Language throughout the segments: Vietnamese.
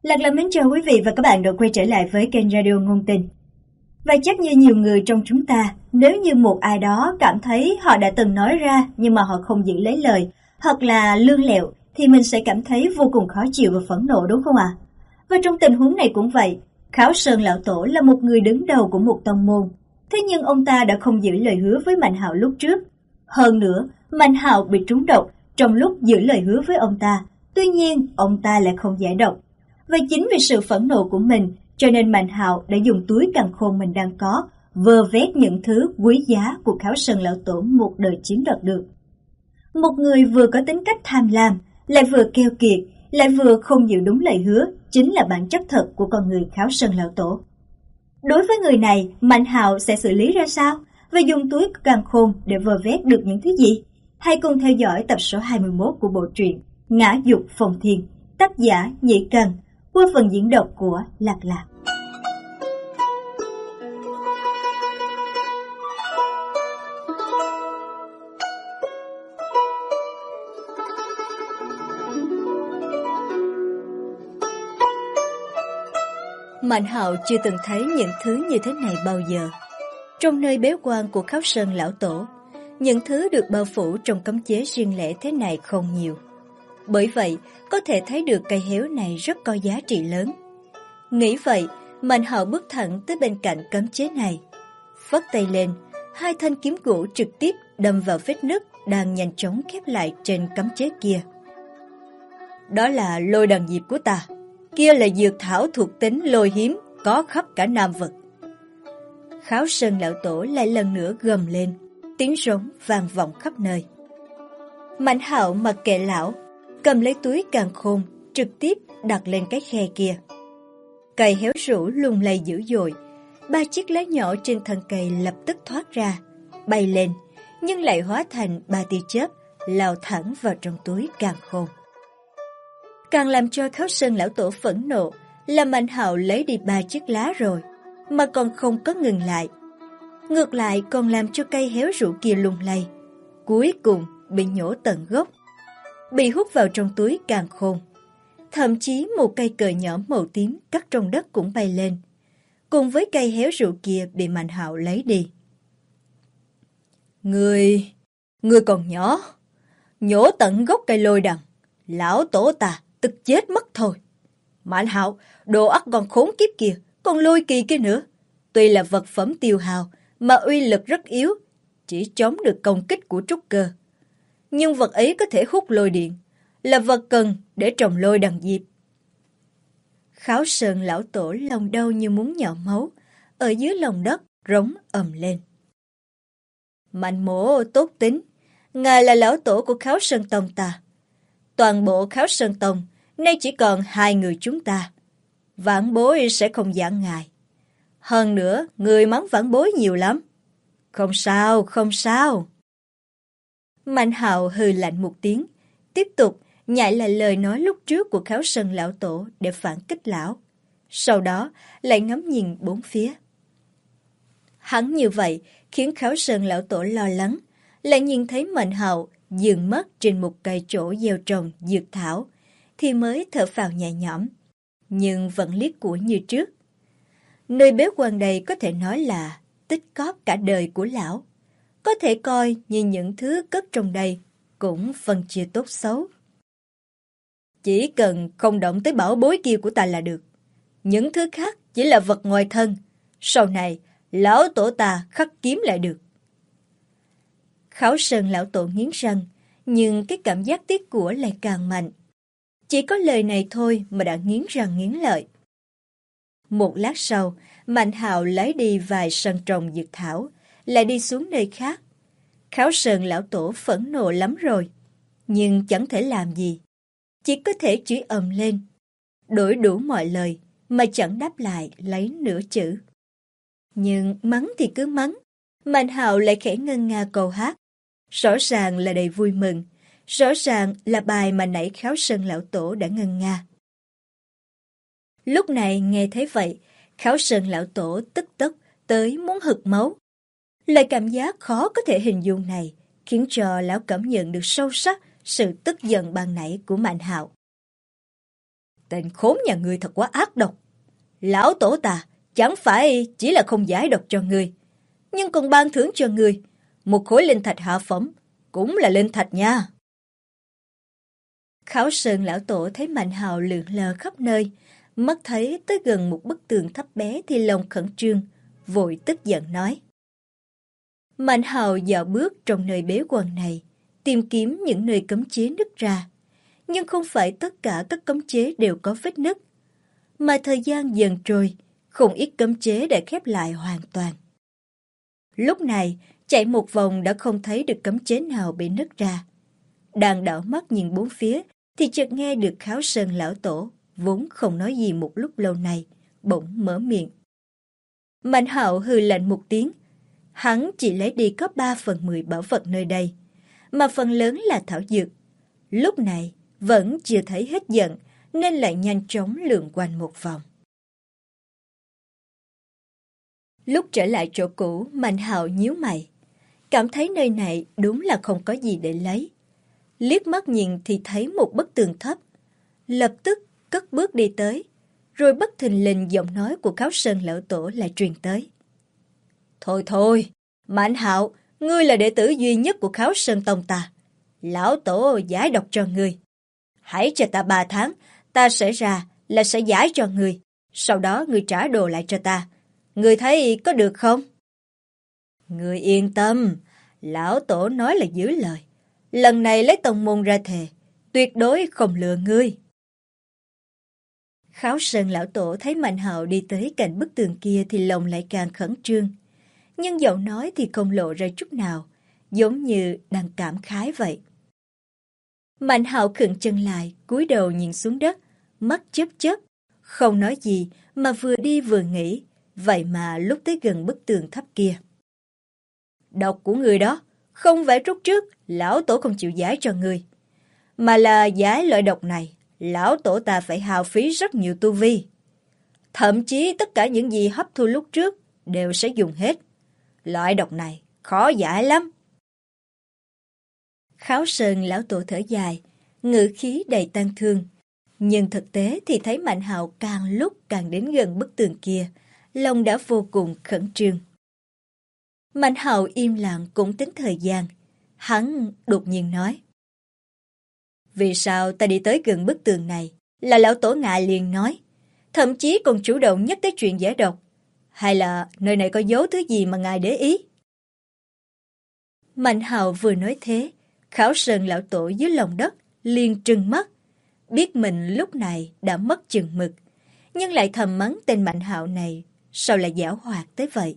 Lạc Lạc mến chào quý vị và các bạn đã quay trở lại với kênh Radio Ngôn Tình. Và chắc như nhiều người trong chúng ta, nếu như một ai đó cảm thấy họ đã từng nói ra nhưng mà họ không giữ lấy lời, hoặc là lương lẹo, thì mình sẽ cảm thấy vô cùng khó chịu và phẫn nộ, đúng không ạ? Và trong tình huống này cũng vậy, Kháo Sơn Lão Tổ là một người đứng đầu của một tông môn. Thế nhưng ông ta đã không giữ lời hứa với Mạnh Hạo lúc trước. Hơn nữa, Mạnh Hạo bị trúng độc trong lúc giữ lời hứa với ông ta. Tuy nhiên, ông ta lại không giải độc. Và chính vì sự phẫn nộ của mình, cho nên Mạnh Hạo đã dùng túi càn khôn mình đang có, vơ vét những thứ quý giá của Kháo Sơn Lão Tổ một đời chiếm đoạt được. Một người vừa có tính cách tham lam, lại vừa keo kiệt, lại vừa không giữ đúng lời hứa, chính là bản chất thật của con người Kháo Sơn Lão Tổ. Đối với người này, Mạnh Hạo sẽ xử lý ra sao? Và dùng túi càn khôn để vơ vét được những thứ gì? Hãy cùng theo dõi tập số 21 của bộ truyện Ngã Dục Phong Thiên, tác giả Nhĩ Cần, qua phần diễn đọc của Lạc Lạc. Mạnh Hạo chưa từng thấy những thứ như thế này bao giờ. Trong nơi bế quan của Kháo Sơn Lão Tổ, những thứ được bao phủ trong cấm chế riêng lẻ thế này không nhiều. Bởi vậy, có thể thấy được cây héo này rất có giá trị lớn. Nghĩ vậy, Mạnh Hạo bước thẳng tới bên cạnh cấm chế này. Phất tay lên, hai thanh kiếm gỗ trực tiếp đâm vào vết nứt đang nhanh chóng khép lại trên cấm chế kia. Đó là lôi đằng diệp của ta. Kia là dược thảo thuộc tính lôi hiếm, có khắp cả Nam Vực. Kháo Sơn Lão Tổ lại lần nữa gầm lên, tiếng rống vang vọng khắp nơi. Mạnh Hạo mặc kệ lão, cầm lấy túi càn khôn, trực tiếp đặt lên cái khe kia. Cây héo rũ lung lay dữ dội, 3 chiếc lá nhỏ trên thân cây lập tức thoát ra, bay lên, nhưng lại hóa thành 3 tia chớp, lao thẳng vào trong túi càn khôn. Càng làm cho Kháo Sơn Lão Tổ phẫn nộ là Mạnh Hạo lấy đi 3 chiếc lá rồi, mà còn không có ngừng lại. Ngược lại còn làm cho cây héo rũ kia lung lay, cuối cùng bị nhổ tận gốc, bị hút vào trong túi càn khôn. Thậm chí một cây cờ nhỏ màu tím cắt trong đất cũng bay lên, cùng với cây héo rũ kia bị Mạnh Hạo lấy đi. Ngươi còn nhỏ, nhổ tận gốc cây lôi đằng, lão tổ ta tức chết mất thôi. Mạnh Hạo, đồ ắt còn khốn kiếp kìa, còn lôi kỳ kia nữa. Tuy là vật phẩm tiêu hao, mà uy lực rất yếu, chỉ chống được công kích của trúc cơ. Nhưng vật ấy có thể hút lôi điện, là vật cần để trồng lôi đằng diệp. Kháo Sơn Lão Tổ lòng đau như muốn nhỏ máu, ở dưới lòng đất rống ầm lên. Mạnh mỗ tốt tính, ngài là lão tổ của Kháo Sơn Tông ta. Toàn bộ Kháo Sơn Tông nay chỉ còn 2 người chúng ta. Vãn bối sẽ không giảng ngài. Hơn nữa, người mắng vãn bối nhiều lắm. Không sao, không sao. Mạnh Hạo hừ lạnh một tiếng, tiếp tục nhại lại lời nói lúc trước của Kháo Sơn Lão Tổ để phản kích lão. Sau đó lại ngắm nhìn bốn phía. Hắn như vậy khiến Kháo Sơn Lão Tổ lo lắng, lại nhìn thấy Mạnh Hạo dừng mất trên một cây chỗ gieo trồng dược thảo, thì mới thở phào nhẹ nhõm, nhưng vẫn liếc của như trước. Nơi bế quan đây có thể nói là tích cóp cả đời của lão, có thể coi như những thứ cất trong đây cũng phân chia tốt xấu. Chỉ cần không động tới bảo bối kia của ta là được. Những thứ khác chỉ là vật ngoài thân, sau này lão tổ ta khắc kiếm lại được. Kháo Sơn Lão Tổ nghiến răng, nhưng cái cảm giác tiếc của lại càng mạnh. Chỉ có lời này thôi mà đã nghiến răng nghiến lợi. Một lát sau, Mạnh Hạo lấy đi vài sân trồng dược thảo, lại đi xuống nơi khác. Kháo Sơn Lão Tổ phẫn nộ lắm rồi, nhưng chẳng thể làm gì. Chỉ có thể chửi ầm lên, đổi đủ mọi lời mà chẳng đáp lại lấy nửa chữ. Nhưng mắng thì cứ mắng, Mạnh Hạo lại khẽ ngân nga câu hát. Rõ ràng là đầy vui mừng, rõ ràng là bài mà nãy Kháo Sơn Lão Tổ đã ngân nga. Lúc này nghe thấy vậy, Kháo Sơn Lão Tổ tức tốc tới muốn hực máu. Loại cảm giác khó có thể hình dung này khiến cho lão cảm nhận được sâu sắc sự tức giận ban nãy của Mạnh Hạo. Tên khốn nhà ngươi thật quá ác độc. Lão tổ ta chẳng phải chỉ là không giải độc cho ngươi, nhưng còn ban thưởng cho ngươi một khối linh thạch hạ phẩm, cũng là linh thạch nha. Kháo Sơn lão tổ thấy Mạnh Hạo lượn lờ khắp nơi, mắt thấy tới gần một bức tường thấp bé thì lòng khẩn trương, vội tức giận nói. Mạnh Hạo dạo bước trong nơi bế quan này, tìm kiếm những nơi cấm chế nứt ra, nhưng không phải tất cả các cấm chế đều có vết nứt, mà thời gian dần trôi, không ít cấm chế đã khép lại hoàn toàn. Lúc này, chạy một vòng đã không thấy được cấm chế nào bị nứt ra. Đang đảo mắt nhìn bốn phía, thì chợt nghe được Kháo Sơn lão tổ, vốn không nói gì một lúc lâu nay, bỗng mở miệng. Mạnh Hạo hừ lạnh một tiếng, hắn chỉ lấy đi có 3/10 bảo vật nơi đây, mà phần lớn là thảo dược. Lúc này, vẫn chưa thấy hết giận, nên lại nhanh chóng lượn quanh một vòng. Lúc trở lại chỗ cũ, Mạnh Hạo nhíu mày, cảm thấy nơi này đúng là không có gì để lấy. Liếc mắt nhìn thì thấy một bức tường thấp, lập tức cất bước đi tới, rồi bất thình lình giọng nói của Kháo Sơn lão tổ lại truyền tới. Thôi thôi, Mạnh Hạo, ngươi là đệ tử duy nhất của Kháo Sơn tông ta. Lão tổ giải độc cho ngươi. Hãy cho ta 3 tháng, ta sẽ ra là sẽ giải cho ngươi. Sau đó ngươi trả đồ lại cho ta. Ngươi thấy có được không? Ngươi yên tâm, lão tổ nói là giữ lời. Lần này lấy tông môn ra thề, tuyệt đối không lừa ngươi. Kháo Sơn lão tổ thấy Mạnh Hạo đi tới cạnh bức tường kia thì lòng lại càng khẩn trương. Nhưng giọng nói thì không lộ ra chút nào, giống như đang cảm khái vậy. Mạnh Hạo khựng chân lại, cúi đầu nhìn xuống đất, mắt chớp chớp, không nói gì mà vừa đi vừa nghĩ, vậy mà lúc tới gần bức tường thấp kia. Độc của người đó, không phải lúc trước lão tổ không chịu giải cho người, mà là giải loại độc này, lão tổ ta phải hao phí rất nhiều tu vi. Thậm chí tất cả những gì hấp thu lúc trước đều sẽ dùng hết. Loại độc này khó giải lắm. Kháo Sơn lão tổ thở dài, ngữ khí đầy tang thương. Nhưng thực tế thì thấy Mạnh Hạo càng lúc càng đến gần bức tường kia, lòng đã vô cùng khẩn trương. Mạnh Hạo im lặng cũng tính thời gian. Hắn đột nhiên nói. Vì sao ta đi tới gần bức tường này là lão tổ ngài liền nói, thậm chí còn chủ động nhắc tới chuyện giải độc. Hay là nơi này có giấu thứ gì mà ngài để ý? Mạnh Hạo vừa nói thế, Kháo Sơn lão tổ dưới lòng đất liền trừng mắt, biết mình lúc này đã mất chừng mực, nhưng lại thầm mắng tên Mạnh Hạo này sao lại giảo hoạt tới vậy.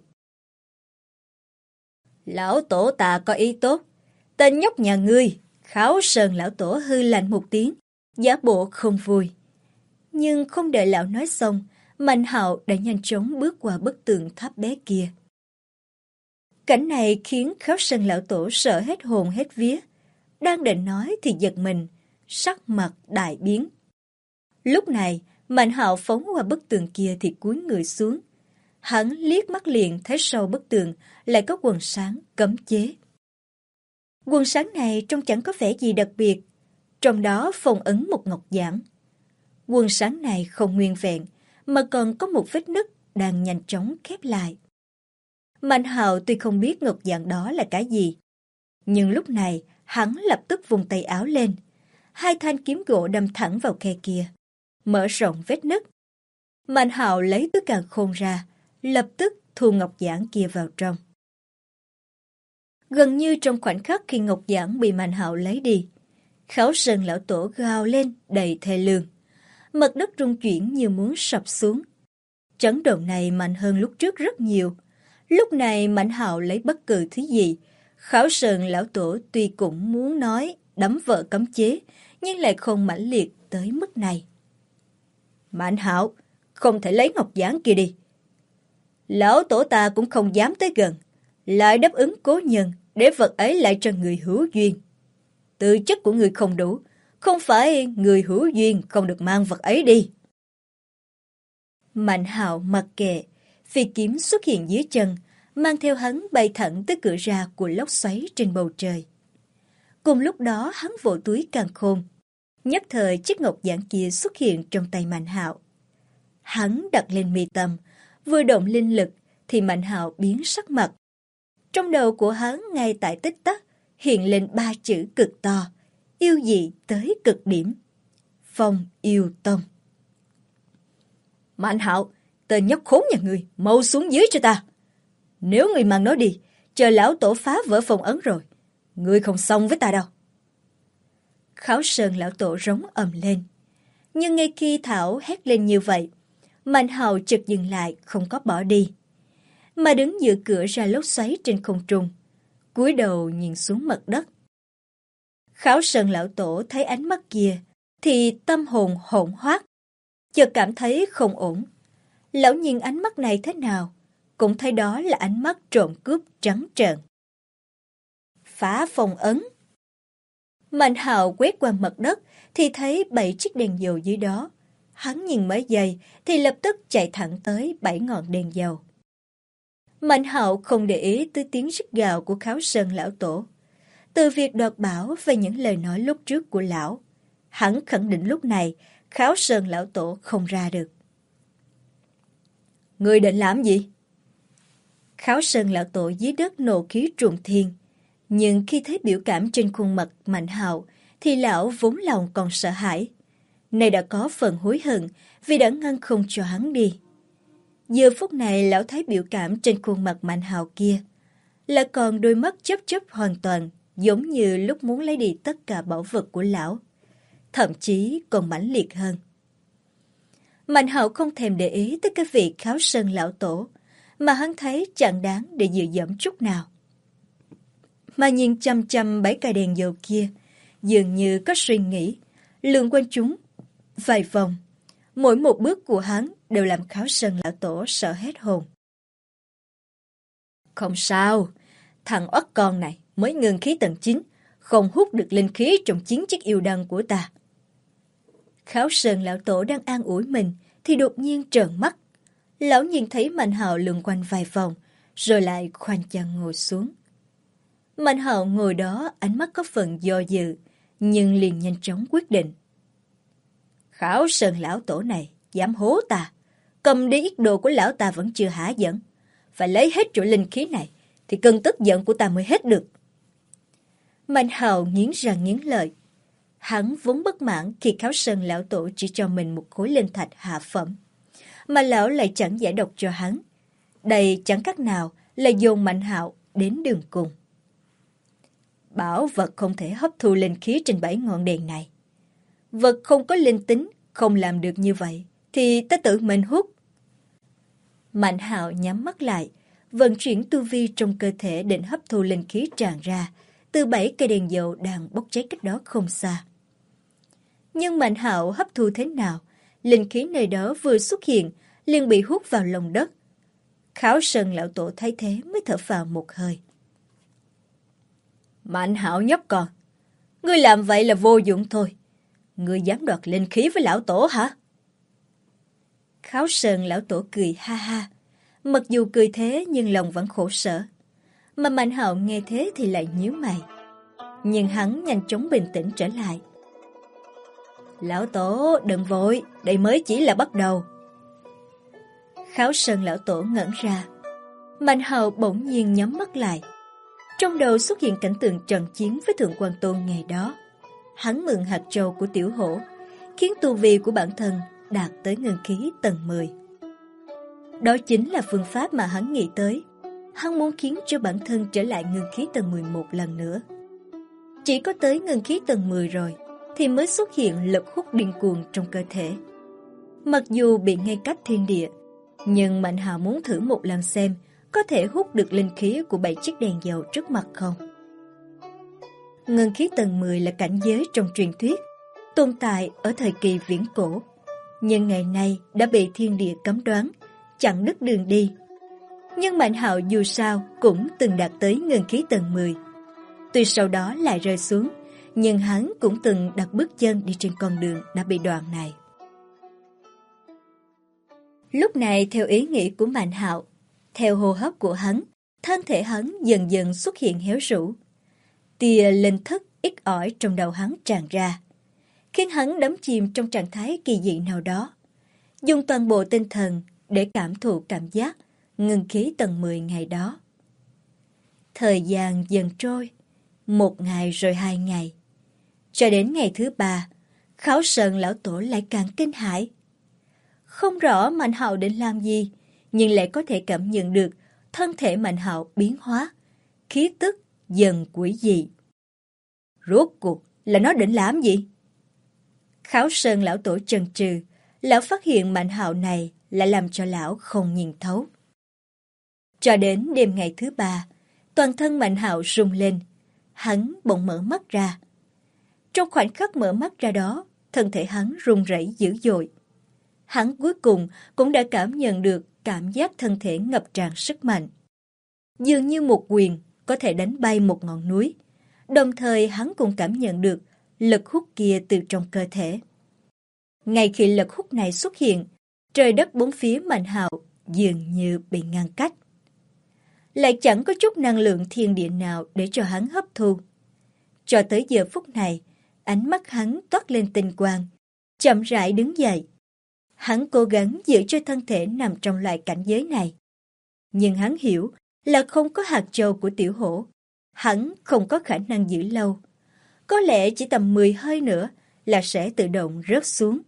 Lão tổ ta có ý tốt, tên nhóc nhà ngươi. Kháo Sơn lão tổ hư lạnh một tiếng, giả bộ không vui. Nhưng không đợi lão nói xong, Mạnh Hạo đã nhanh chóng bước qua bức tường tháp bé kia. Cảnh này khiến Kháo Sơn lão tổ sợ hết hồn hết vía. Đang định nói thì giật mình, sắc mặt đại biến. Lúc này, Mạnh Hạo phóng qua bức tường kia thì cúi người xuống. Hắn liếc mắt liền thấy sau bức tường lại có quần sáng cấm chế. Quần sáng này trông chẳng có vẻ gì đặc biệt, trong đó phong ấn một ngọc giản. Quần sáng này không nguyên vẹn, mà còn có một vết nứt đang nhanh chóng khép lại. Mạnh Hạo tuy không biết ngọc giản đó là cái gì, nhưng lúc này hắn lập tức vùng tay áo lên. 2 thanh kiếm gỗ đâm thẳng vào khe kia, mở rộng vết nứt. Mạnh Hạo lấy túi càn khôn ra, lập tức thu ngọc giản kia vào trong. Gần như trong khoảnh khắc khi ngọc giản bị Mạnh Hạo lấy đi, Kháo Sơn lão tổ gào lên đầy thê lương. Mặt đất rung chuyển như muốn sập xuống. Chấn động này mạnh hơn lúc trước rất nhiều. Lúc này Mạnh Hạo lấy bất cứ thứ gì, Kháo Sơn lão tổ tuy cũng muốn nói đấm vỡ cấm chế, nhưng lại không mãnh liệt tới mức này. Mạnh Hạo, không thể lấy ngọc giản kia đi. Lão tổ ta cũng không dám tới gần, lại đáp ứng cố nhân để vật ấy lại cho người hữu duyên. Tư chất của người không đủ, không phải người hữu duyên không được mang vật ấy đi. Mạnh Hạo mặc kệ, phi kiếm xuất hiện dưới chân, mang theo hắn bay thẳng tới cửa ra của lốc xoáy trên bầu trời. Cùng lúc đó hắn vỗ túi càn khôn, Nhất thời chiếc ngọc giản kia xuất hiện trong tay Mạnh Hạo. Hắn đặt lên mi tâm, vừa động linh lực thì Mạnh Hạo biến sắc mặt. Trong đầu của hắn ngay tại tích tắc hiện lên 3 chữ cực to, yêu dị tới cực điểm. Phong Yêu Tông. Mạnh Hạo, tên nhóc khốn nhà ngươi, mau xuống dưới cho ta. Nếu ngươi mang nó đi, chờ lão tổ phá vỡ phong ấn rồi, ngươi không xong với ta đâu. Kháo Sơn lão tổ rống ầm lên. Nhưng ngay khi Thảo hét lên như vậy, Mạnh Hạo chợt dừng lại, không có bỏ đi, mà đứng giữa cửa ra lốc xoáy trên không trung, cúi đầu nhìn xuống mặt đất. Kháo Sơn lão tổ thấy ánh mắt kia thì tâm hồn hỗn hoác, chợt cảm thấy không ổn. Lão nhìn ánh mắt này thế nào, cũng thấy đó là ánh mắt trộm cướp trắng trợn. Phá phong ấn. Mạnh Hạo quét qua mặt đất thì thấy 7 chiếc đèn dầu dưới đó. Hắn nhìn mấy giây thì lập tức chạy thẳng tới 7 ngọn đèn dầu. Mạnh Hạo không để ý tới tiếng rít gào của Kháo Sơn lão tổ. Từ việc đoạt bảo về những lời nói lúc trước của lão, hắn khẳng định lúc này Kháo Sơn lão tổ không ra được. Ngươi định làm gì? Kháo Sơn lão tổ dưới đất nộ khí trùng thiên, nhưng khi thấy biểu cảm trên khuôn mặt Mạnh Hạo thì lão vốn lòng còn sợ hãi. Nay đã có phần hối hận vì đã ngăn không cho hắn đi. Giờ phút này lão thấy biểu cảm trên khuôn mặt Mạnh Hạo kia, là còn đôi mắt chớp chớp hoàn toàn, giống như lúc muốn lấy đi tất cả bảo vật của lão, thậm chí còn mãnh liệt hơn. Mạnh Hạo không thèm để ý tới cái vị Kháo Sơn lão tổ, mà hắn thấy chẳng đáng để dựa dẫm chút nào. Mà nhìn chăm chăm 7 cây đèn dầu kia, dường như có suy nghĩ, lượn quanh chúng vài vòng. Mỗi một bước của hắn đều làm Kháo Sơn lão tổ sợ hết hồn. Không sao, thằng oắt con này mới ngưng khí tầng 9, không hút được linh khí trong 9 chiếc yêu đăng của ta. Kháo Sơn lão tổ đang an ủi mình thì đột nhiên trợn mắt. Lão nhìn thấy Mạnh Hạo lượn quanh vài vòng, rồi lại khoanh chân ngồi xuống. Mạnh Hạo ngồi đó, ánh mắt có phần do dự, nhưng liền nhanh chóng quyết định. Kháo Sơn lão tổ này dám hố ta, cầm đi ít đồ của lão ta vẫn chưa hả giận. Phải lấy hết chỗ linh khí này thì cơn tức giận của ta mới hết được. Mạnh Hạo nghiến răng nghiến lợi. Hắn vốn bất mãn khi Kháo Sơn lão tổ chỉ cho mình một khối linh thạch hạ phẩm, mà lão lại chẳng giải độc cho hắn. Đây chẳng khác nào là dồn Mạnh Hạo đến đường cùng. Bảo vật không thể hấp thu linh khí trên 7 ngọn đèn này. Vật không có linh tính, không làm được như vậy, thì ta tự mình hút. Mạnh Hạo nhắm mắt lại, vận chuyển tu vi trong cơ thể định hấp thu linh khí tràn ra từ 7 cây đèn dầu đang bốc cháy cách đó không xa. Nhưng Mạnh Hạo hấp thu thế nào, linh khí nơi đó vừa xuất hiện liền bị hút vào lòng đất. Kháo Sơn lão tổ thấy thế mới thở phào một hơi. Mạnh Hạo nhóc con, ngươi làm vậy là vô dụng thôi. Ngươi dám đoạt linh khí với lão tổ hả? Kháo Sơn lão tổ cười ha ha. Mặc dù cười thế nhưng lòng vẫn khổ sở. Mà Mạnh Hạo nghe thế thì lại nhíu mày. Nhưng hắn nhanh chóng bình tĩnh trở lại. Lão tổ đừng vội, đây mới chỉ là bắt đầu. Kháo Sơn lão tổ ngẩn ra. Mạnh Hạo bỗng nhiên nhắm mắt lại. Trong đầu xuất hiện cảnh tượng trận chiến với Thượng Quan Tôn ngày đó. Hắn mượn hạt châu của tiểu hổ, khiến tu vi của bản thân đạt tới ngưng khí tầng 10. Đó chính là phương pháp mà hắn nghĩ tới. Hắn muốn khiến cho bản thân trở lại ngưng khí tầng 11 lần nữa. Chỉ có tới ngưng khí tầng 10 rồi thì mới xuất hiện lực hút điên cuồng trong cơ thể. Mặc dù bị ngăn cách thiên địa, nhưng Mạnh Hạo muốn thử một lần xem có thể hút được linh khí của 7 chiếc đèn dầu trước mặt không. Ngưng khí tầng 10 là cảnh giới trong truyền thuyết, tồn tại ở thời kỳ viễn cổ, nhưng ngày nay đã bị thiên địa cấm đoán, chặn đứt đường đi. Nhưng Mạnh Hạo dù sao cũng từng đạt tới ngưng khí tầng 10. Tuy sau đó lại rơi xuống, nhưng hắn cũng từng đặt bước chân đi trên con đường đã bị đoạn này. Lúc này theo ý nghĩ của Mạnh Hạo, theo hô hấp của hắn, thân thể hắn dần dần xuất hiện héo rũ. Tia linh thức ít ỏi trong đầu hắn tràn ra. khiến hắn đắm chìm trong trạng thái kỳ dị nào đó. Dùng toàn bộ tinh thần để cảm thụ cảm giác ngưng khí tầng 10 ngày đó. Thời gian dần trôi, 1 ngày rồi 2 ngày. Cho đến ngày thứ 3, Kháo Sơn lão tổ lại càng kinh hãi. Không rõ Mạnh Hạo định làm gì, nhưng lại có thể cảm nhận được thân thể Mạnh Hạo biến hóa, khí tức dần quỷ dị. Rốt cuộc là nó định làm gì? Kháo Sơn lão tổ chần chừ, lão phát hiện Mạnh Hạo này lại làm cho lão không nhìn thấu. Cho đến đêm ngày thứ 3, toàn thân Mạnh Hạo rung lên, hắn bỗng mở mắt ra. Trong khoảnh khắc mở mắt ra đó, thân thể hắn run rẩy dữ dội. Hắn cuối cùng cũng đã cảm nhận được cảm giác thân thể ngập tràn sức mạnh. Dường như một quyền có thể đánh bay một ngọn núi. Đồng thời hắn cũng cảm nhận được lực hút kia từ trong cơ thể. Ngay khi lực hút này xuất hiện, trời đất bốn phía Mạnh Hạo dường như bị ngăn cách. Lại chẳng có chút năng lượng thiên địa nào để cho hắn hấp thu. Cho tới giờ phút này, ánh mắt hắn toát lên tinh quang, chậm rãi đứng dậy. Hắn cố gắng giữ cho thân thể nằm trong loại cảnh giới này. Nhưng hắn hiểu là không có hạt châu của tiểu hổ. Hắn không có khả năng giữ lâu. Có lẽ chỉ tầm 10 hơi nữa là sẽ tự động rớt xuống.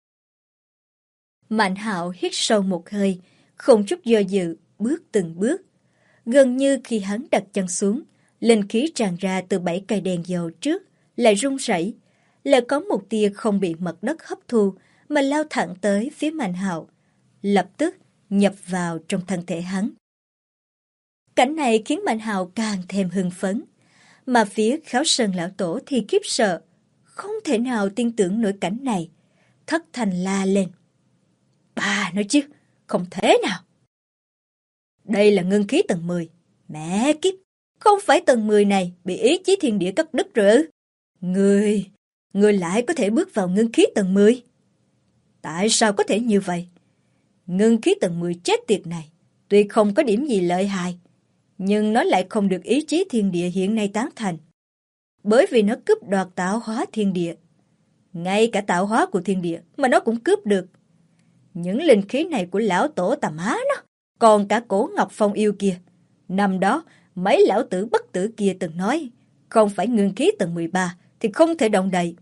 Mạnh Hạo hít sâu một hơi, không chút do dự, bước từng bước. Gần như khi hắn đặt chân xuống, linh khí tràn ra từ 7 cây đèn dầu trước, lại rung rẩy, lại có một tia không bị mặt đất hấp thu mà lao thẳng tới phía Mạnh Hạo, lập tức nhập vào trong thân thể hắn. Cảnh này khiến Mạnh Hạo càng thêm hưng phấn, mà phía Kháo Sơn lão tổ thì khiếp sợ, không thể nào tin tưởng nổi cảnh này, thất thanh la lên. Bà nói chứ, không thể nào. Đây là ngưng khí tầng 10, mẹ kiếp, không phải tầng 10 này bị ý chí thiên địa cắt đứt rồi ư? Người lại có thể bước vào ngưng khí tầng 10. Tại sao có thể như vậy? Ngưng khí tầng 10 chết tiệt này, tuy không có điểm gì lợi hại, nhưng nó lại không được ý chí thiên địa hiện nay tán thành. Bởi vì nó cướp đoạt tạo hóa thiên địa. Ngay cả tạo hóa của thiên địa mà nó cũng cướp được. Những linh khí này của lão tổ tà má nó, còn cả cổ Ngọc Phong yêu kia. Năm đó, mấy lão tử bất tử kia từng nói, không phải ngưng khí tầng 13 thì không thể động đậy.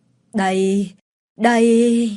Đây...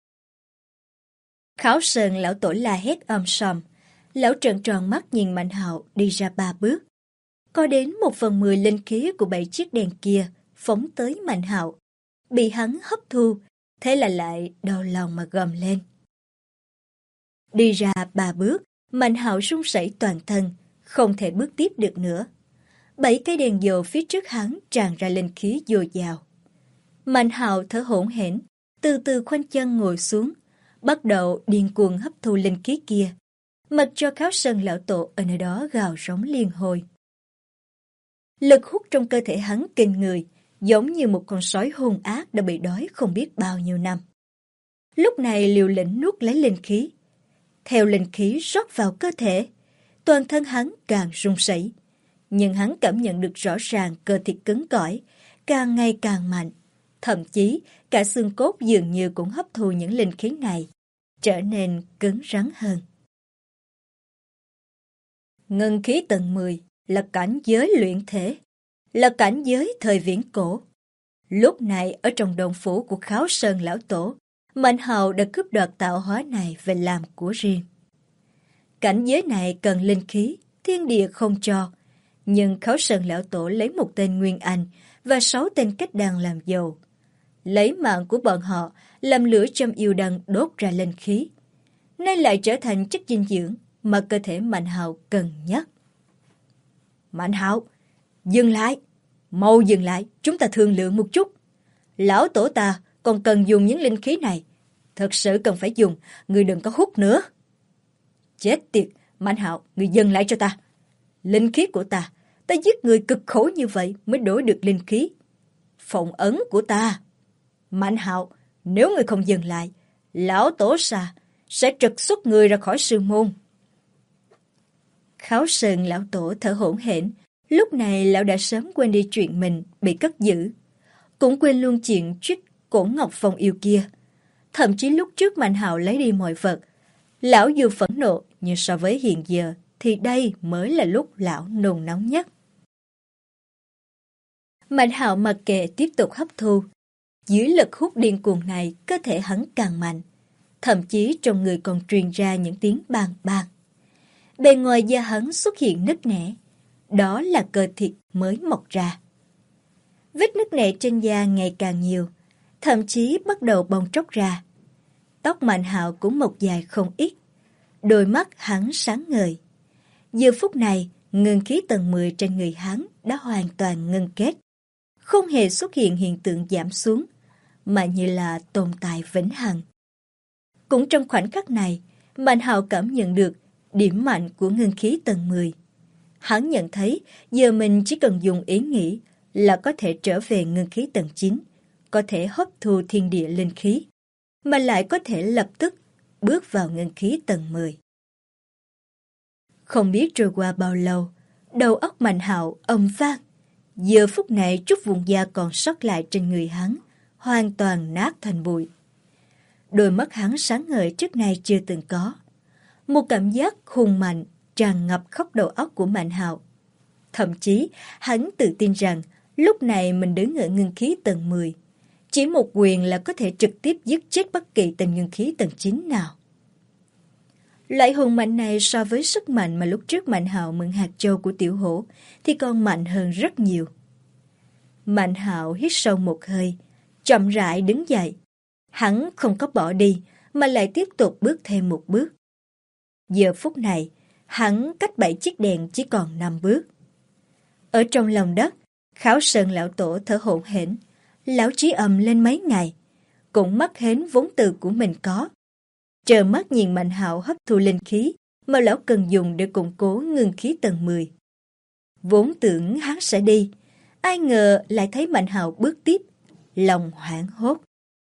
Kháo Sơn lão tổ la hét sòm. Lão trợn tròn mắt nhìn Mạnh Hạo đi ra 3 bước. Có đến 1/10 linh khí của 7 chiếc đèn kia phóng tới Mạnh Hạo, bị hắn hấp thu, thế là lại đau lòng mà gầm lên. Đi ra 3 bước, Mạnh Hạo run rẩy toàn thân, không thể bước tiếp được nữa. 7 cây đèn dầu phía trước hắn tràn ra linh khí dồi dào. Mạnh Hạo thở hổn hển, từ từ khoanh chân ngồi xuống, bắt đầu điên cuồng hấp thu linh khí kia, mặc cho Kháo Sơn lão tổ ở nơi đó gào rống liên hồi. Lực hút trong cơ thể hắn kinh người, giống như một con sói hung ác đã bị đói không biết bao nhiêu năm. Lúc này liều lĩnh nuốt lấy linh khí. Theo linh khí rót vào cơ thể, toàn thân hắn càng run rẩy, nhưng hắn cảm nhận được rõ ràng cơ thịt cứng cỏi, càng ngày càng mạnh. Thậm chí, cả xương cốt dường như cũng hấp thu những linh khí này, trở nên cứng rắn hơn. Ngân khí tầng 10 là cảnh giới luyện thể, là cảnh giới thời viễn cổ. Lúc này ở trong đồng phủ của Kháo Sơn lão tổ, Mạnh Hạo đã cướp đoạt tạo hóa này về làm của riêng. Cảnh giới này cần linh khí, thiên địa không cho, nhưng Kháo Sơn lão tổ lấy một tên Nguyên Anh và 6 tên kết đan làm dầu, lấy mạng của bọn họ làm lửa châm yêu đăng đốt ra linh khí, nên lại trở thành chất dinh dưỡng mà cơ thể Mạnh Hạo cần nhất. Mạnh Hạo, dừng lại, mau dừng lại, chúng ta thương lượng một chút. Lão tổ ta còn cần dùng những linh khí này, thật sự cần phải dùng, ngươi đừng có hút nữa. Chết tiệt, Mạnh Hạo, ngươi dừng lại cho ta. Linh khí của ta giết người cực khổ như vậy mới đổi được linh khí. Phong ấn của ta. Mạnh Hạo, nếu ngươi không dừng lại, lão tổ xà sẽ trục xuất ngươi ra khỏi sư môn. Kháo Sơn lão tổ thở hổn hển, lúc này lão đã sớm quên đi chuyện mình bị cất giữ, cũng quên luôn chuyện cổ ngọc phong yêu kia. Thậm chí lúc trước Mạnh Hạo lấy đi mọi vật, lão dù phẫn nộ, nhưng so với hiện giờ thì đây mới là lúc lão nôn nóng nhất. Mạnh Hạo mặc kệ tiếp tục hấp thu. Dưới lực hút điên cuồng này, cơ thể hắn càng mạnh. Thậm chí trong người còn truyền ra những tiếng bang bang. Bề ngoài da hắn xuất hiện nứt nẻ. Đó là cơ thịt mới mọc ra. Vết nứt nẻ trên da ngày càng nhiều, thậm chí bắt đầu bong tróc ra. Tóc Mạnh Hạo cũng mọc dài không ít. Đôi mắt hắn sáng ngời. Giờ phút này, ngưng khí tầng 10 trên người hắn đã hoàn toàn ngưng kết. Không hề xuất hiện hiện tượng giảm xuống, mà như là tồn tại vĩnh hằng. Cũng trong khoảnh khắc này, Mạnh Hạo cảm nhận được điểm mạnh của ngưng khí tầng 10. Hắn nhận thấy giờ mình chỉ cần dùng ý nghĩ là có thể trở về ngưng khí tầng 9, có thể hấp thu thiên địa linh khí, mà lại có thể lập tức bước vào ngưng khí tầng 10. Không biết trôi qua bao lâu, đầu óc Mạnh Hạo ầm vang. Giờ phút này chút vùng da còn sót lại trên người hắn hoàn toàn nát thành bụi. Đôi mắt hắn sáng ngời trước nay chưa từng có. Một cảm giác hùng mạnh tràn ngập khắp đầu óc của Mạnh Hạo. Thậm chí hắn tự tin rằng lúc này mình đứng ở ngưng khí tầng 10. Chỉ một quyền là có thể trực tiếp giết chết bất kỳ tên ngưng khí tầng 9 nào. Loại hùng mạnh này so với sức mạnh mà lúc trước Mạnh Hạo mượn hạt châu của Tiểu Hổ thì còn mạnh hơn rất nhiều. Mạnh Hạo hít sâu một hơi, chậm rãi đứng dậy. Hắn không có bỏ đi, mà lại tiếp tục bước thêm một bước. Giờ phút này, hắn cách 7 chiếc đèn chỉ còn 5 bước. Ở trong lòng đất, Kháo Sơn lão tổ thở hổn hển, lão trí ầm lên mấy ngày, cũng mất hến vốn từ của mình có. Trơ mắt nhìn Mạnh Hạo hấp thu linh khí mà lão cần dùng để củng cố ngưng khí tầng 10. Vốn tưởng hắn sẽ đi, ai ngờ lại thấy Mạnh Hạo bước tiếp, lòng hoảng hốt.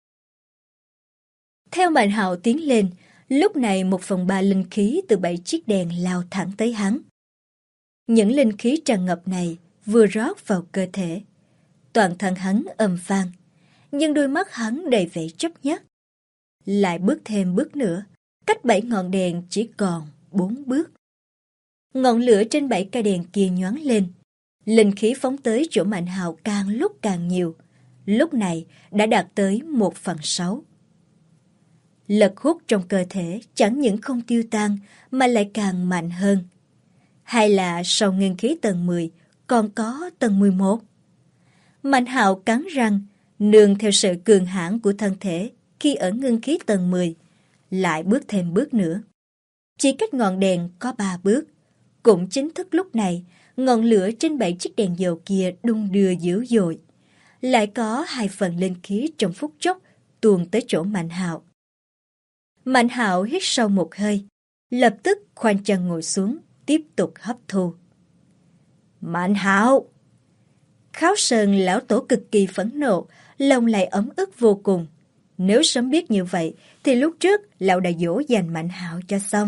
Theo Mạnh Hạo tiến lên, lúc này 1/3 linh khí từ 7 chiếc đèn lao thẳng tới hắn. Những linh khí tràn ngập này vừa rót vào cơ thể. Toàn thân hắn ầm vang, nhưng đôi mắt hắn đầy vẻ chấp nhất. Lại bước thêm bước nữa, cách 7 ngọn đèn chỉ còn 4 bước. Ngọn lửa trên 7 cây đèn kia nhoáng lên. Linh khí phóng tới chỗ Mạnh Hạo càng lúc càng nhiều. Lúc này đã đạt tới 1/6. Lực hút trong cơ thể chẳng những không tiêu tan mà lại càng mạnh hơn. Hay là sau ngưng khí tầng 10 còn có tầng 11? Mạnh Hạo cắn răng, nương theo sự cường hãn của thân thể khi ở ngưng khí tầng 10, lại bước thêm bước nữa. Chỉ cách ngọn đèn có 3 bước. Cũng chính thức lúc này, ngọn lửa trên 7 chiếc đèn dầu kia đung đưa dữ dội. Lại có 2 phần linh khí trong phút chốc tuôn tới chỗ Mạnh Hạo. Mạnh Hạo hít sâu một hơi, lập tức khoanh chân ngồi xuống, tiếp tục hấp thu. Mạnh Hạo! Kháo Sơn lão tổ cực kỳ phẫn nộ, lòng lại ấm ức vô cùng. Nếu sớm biết như vậy, thì lúc trước lão đã dỗ dành Mạnh Hạo cho xong.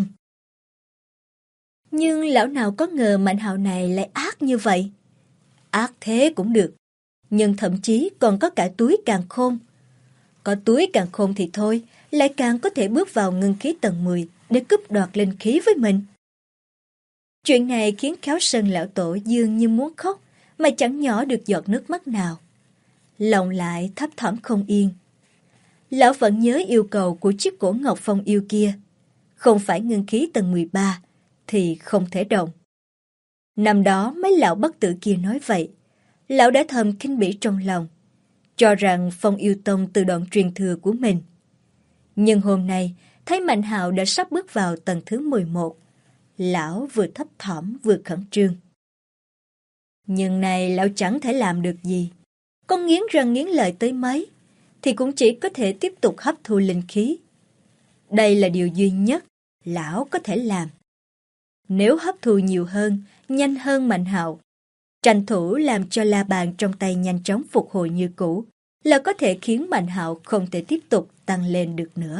Nhưng lão nào có ngờ Mạnh Hạo này lại ác như vậy. Ác thế cũng được, nhưng thậm chí còn có cả túi càn khôn. Có túi càn khôn thì thôi, lại càng có thể bước vào ngưng khí tầng 10 để cướp đoạt linh khí với mình. Chuyện này khiến Kháo Sơn lão tổ dường như muốn khóc, mà chẳng nhỏ được giọt nước mắt nào. Lòng lại thấp thỏm không yên. Lão vẫn nhớ yêu cầu của chiếc cổ ngọc phong yêu kia. Không phải ngưng khí tầng 13 thì không thể động. Năm đó mấy lão bất tử kia nói vậy. Lão đã thầm khinh bỉ trong lòng, cho rằng Phong Yêu Tông tự động truyền thừa của mình. Nhưng hôm nay, thấy Mạnh Hạo đã sắp bước vào tầng thứ 11. Lão vừa thấp thỏm vừa khẩn trương. Nhưng này lão chẳng thể làm được gì. Con nghiến răng nghiến lợi tới mấy, thì cũng chỉ có thể tiếp tục hấp thu linh khí. Đây là điều duy nhất lão có thể làm. Nếu hấp thu nhiều hơn, nhanh hơn Mạnh Hạo, tranh thủ làm cho la bàn trong tay nhanh chóng phục hồi như cũ, là có thể khiến Mạnh Hạo không thể tiếp tục tăng lên được nữa.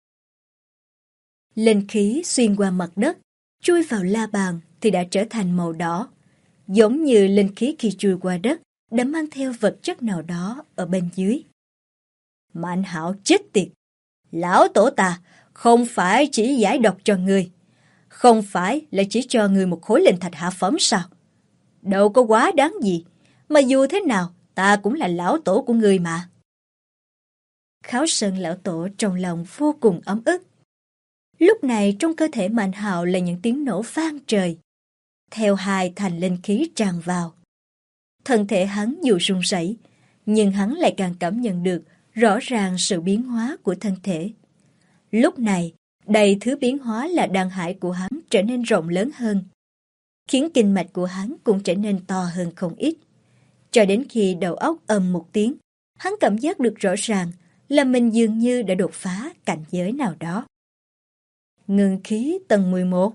Linh khí xuyên qua mặt đất, chui vào la bàn thì đã trở thành màu đỏ. Giống như linh khí khi chui qua đất đã mang theo vật chất nào đó ở bên dưới. Mạnh Hạo chết tiệt! Lão tổ ta không phải chỉ giải độc cho ngươi, không phải là chỉ cho ngươi một khối linh thạch hạ phẩm sao? Đâu có quá đáng gì, mà dù thế nào ta cũng là lão tổ của ngươi mà. Kháo Sơn lão tổ trong lòng vô cùng ấm ức. Lúc này trong cơ thể Mạnh Hạo là những tiếng nổ vang trời, theo hai thành linh khí tràn vào. Thân thể hắn dù run rẩy, nhưng hắn lại càng cảm nhận được rõ ràng sự biến hóa của thân thể. Lúc này, đầy thứ biến hóa là đan hải của hắn trở nên rộng lớn hơn, khiến kinh mạch của hắn cũng trở nên to hơn không ít. Cho đến khi đầu óc ầm một tiếng, hắn cảm giác được rõ ràng là mình dường như đã đột phá cảnh giới nào đó. Ngưng khí tầng 11.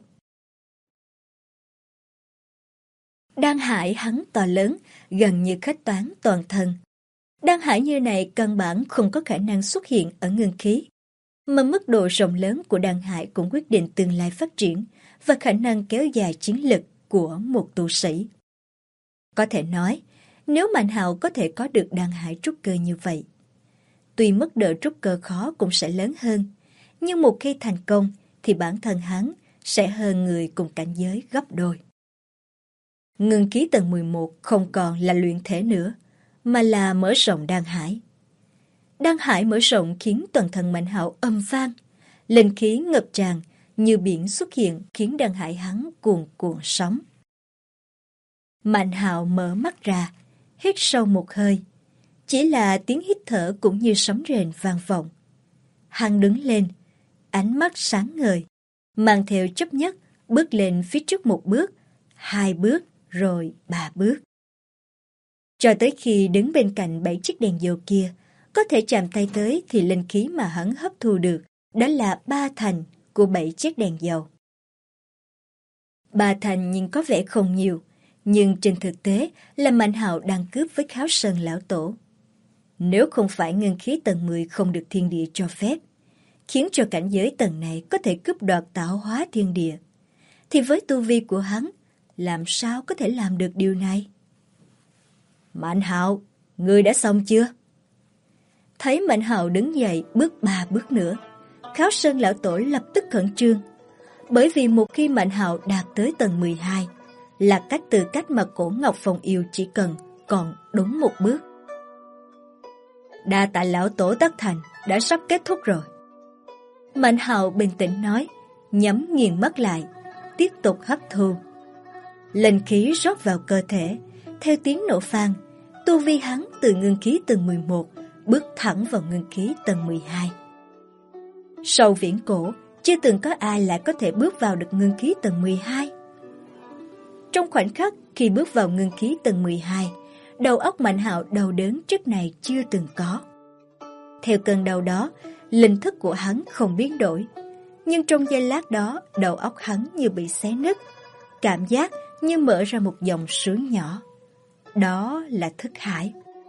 Đan hải hắn to lớn, gần như khuếch tán toàn thân. Đan hải như này căn bản không có khả năng xuất hiện ở ngưng khí, mà mức độ rộng lớn của đan hải cũng quyết định tương lai phát triển và khả năng kéo dài chiến lực của một tu sĩ. Có thể nói, nếu Mạnh Hạo có thể có được đan hải trúc cơ như vậy, tuy mức độ trúc cơ khó cũng sẽ lớn hơn, nhưng một khi thành công thì bản thân hắn sẽ hơn người cùng cảnh giới gấp đôi. Ngưng khí tầng 11 không còn là luyện thể nữa, mà là mở rộng đan hải. Đan hải mở rộng khiến toàn thân Mạnh Hạo âm vang, linh khí ngập tràn như biển xuất hiện khiến đan hải hắn cuồn cuộn sóng. Mạnh Hạo mở mắt ra, hít sâu một hơi, chỉ là tiếng hít thở cũng như sấm rền vang vọng. Hắn đứng lên, ánh mắt sáng ngời, mang theo chấp nhất bước lên phía trước một bước, hai bước, rồi ba bước. Cho tới khi đứng bên cạnh 7 chiếc đèn dầu kia, có thể chạm tay tới thì linh khí mà hắn hấp thu được đó là 3 thành của 7 chiếc đèn dầu. 3 thành nhìn có vẻ không nhiều, nhưng trên thực tế là Mạnh Hạo đang cướp với Kháo Sơn lão tổ. Nếu không phải ngưng khí tầng 10 không được thiên địa cho phép, khiến cho cảnh giới tầng này có thể cướp đoạt tạo hóa thiên địa, thì với tu vi của hắn, làm sao có thể làm được điều này? Mạnh Hạo, ngươi đã xong chưa? Thấy Mạnh Hạo đứng dậy bước 3 bước nữa, Kháo Sơn lão tổ lập tức khẩn trương, bởi vì một khi Mạnh Hạo đạt tới tầng 12, là cách từ cách mà Cổ Ngọc Phong Yêu chỉ cần còn đúng một bước. Đa tạ lão tổ tất thành đã sắp kết thúc rồi. Mạnh Hạo bình tĩnh nói, nhắm nghiền mắt lại, tiếp tục hấp thu. Linh khí rót vào cơ thể, theo tiếng nổ vang, tu vi hắn từ ngưng khí tầng 11 bước thẳng vào ngưng khí tầng 12. Sau viễn cổ, chưa từng có ai lại có thể bước vào được ngưng khí tầng 12. Trong khoảnh khắc khi bước vào ngưng khí tầng 12, đầu óc Mạnh Hạo đau đớn trước này chưa từng có. Theo cơn đau đó, linh thức của hắn không biến đổi, nhưng trong giây lát đó, đầu óc hắn như bị xé nứt, cảm giác như mở ra một dòng sướng nhỏ. Đó là thức hải.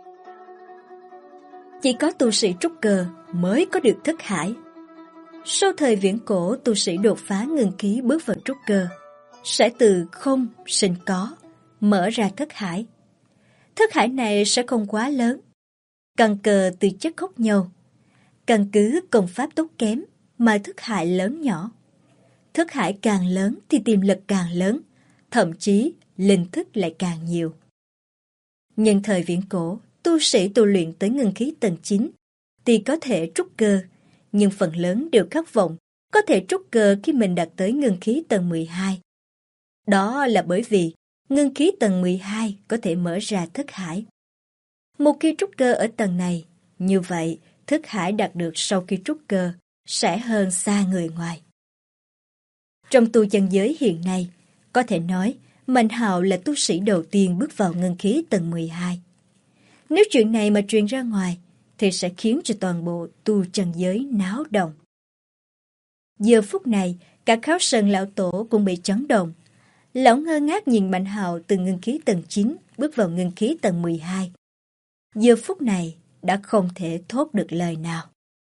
Chỉ có tu sĩ trúc cơ mới có được thức hải. Sau thời viễn cổ, tu sĩ đột phá ngưng khí bước vào trúc cơ, sẽ từ không sinh có, mở ra thức hải. Thức hải này sẽ không quá lớn, căn cơ từ chất khốc nhau, căn cứ công pháp tốt kém mà thức hải lớn nhỏ. Thức hải càng lớn thì tiềm lực càng lớn, thậm chí linh thức lại càng nhiều. Nhân thời viễn cổ, tu sĩ tu luyện tới ngưng khí tầng 9 thì có thể trúc cơ, nhưng phần lớn đều khát vọng có thể trúc cơ khi mình đạt tới ngưng khí tầng 12. Đó là bởi vì ngưng khí tầng 12 có thể mở ra thức hải. Một khi trúc cơ ở tầng này, như vậy thức hải đạt được sau khi trúc cơ sẽ hơn xa người ngoài. Trong tu chân giới hiện nay, có thể nói Mạnh Hạo là tu sĩ đầu tiên bước vào ngưng khí tầng 12. Nếu chuyện này mà truyền ra ngoài, thì sẽ khiến cho toàn bộ tu chân giới náo động. Giờ phút này, cả Kháo Sơn lão tổ cũng bị chấn động. Lão ngơ ngác nhìn Mạnh Hạo từ ngưng khí tầng 9 bước vào ngưng khí tầng 12. Giờ phút này đã không thể thốt được lời nào.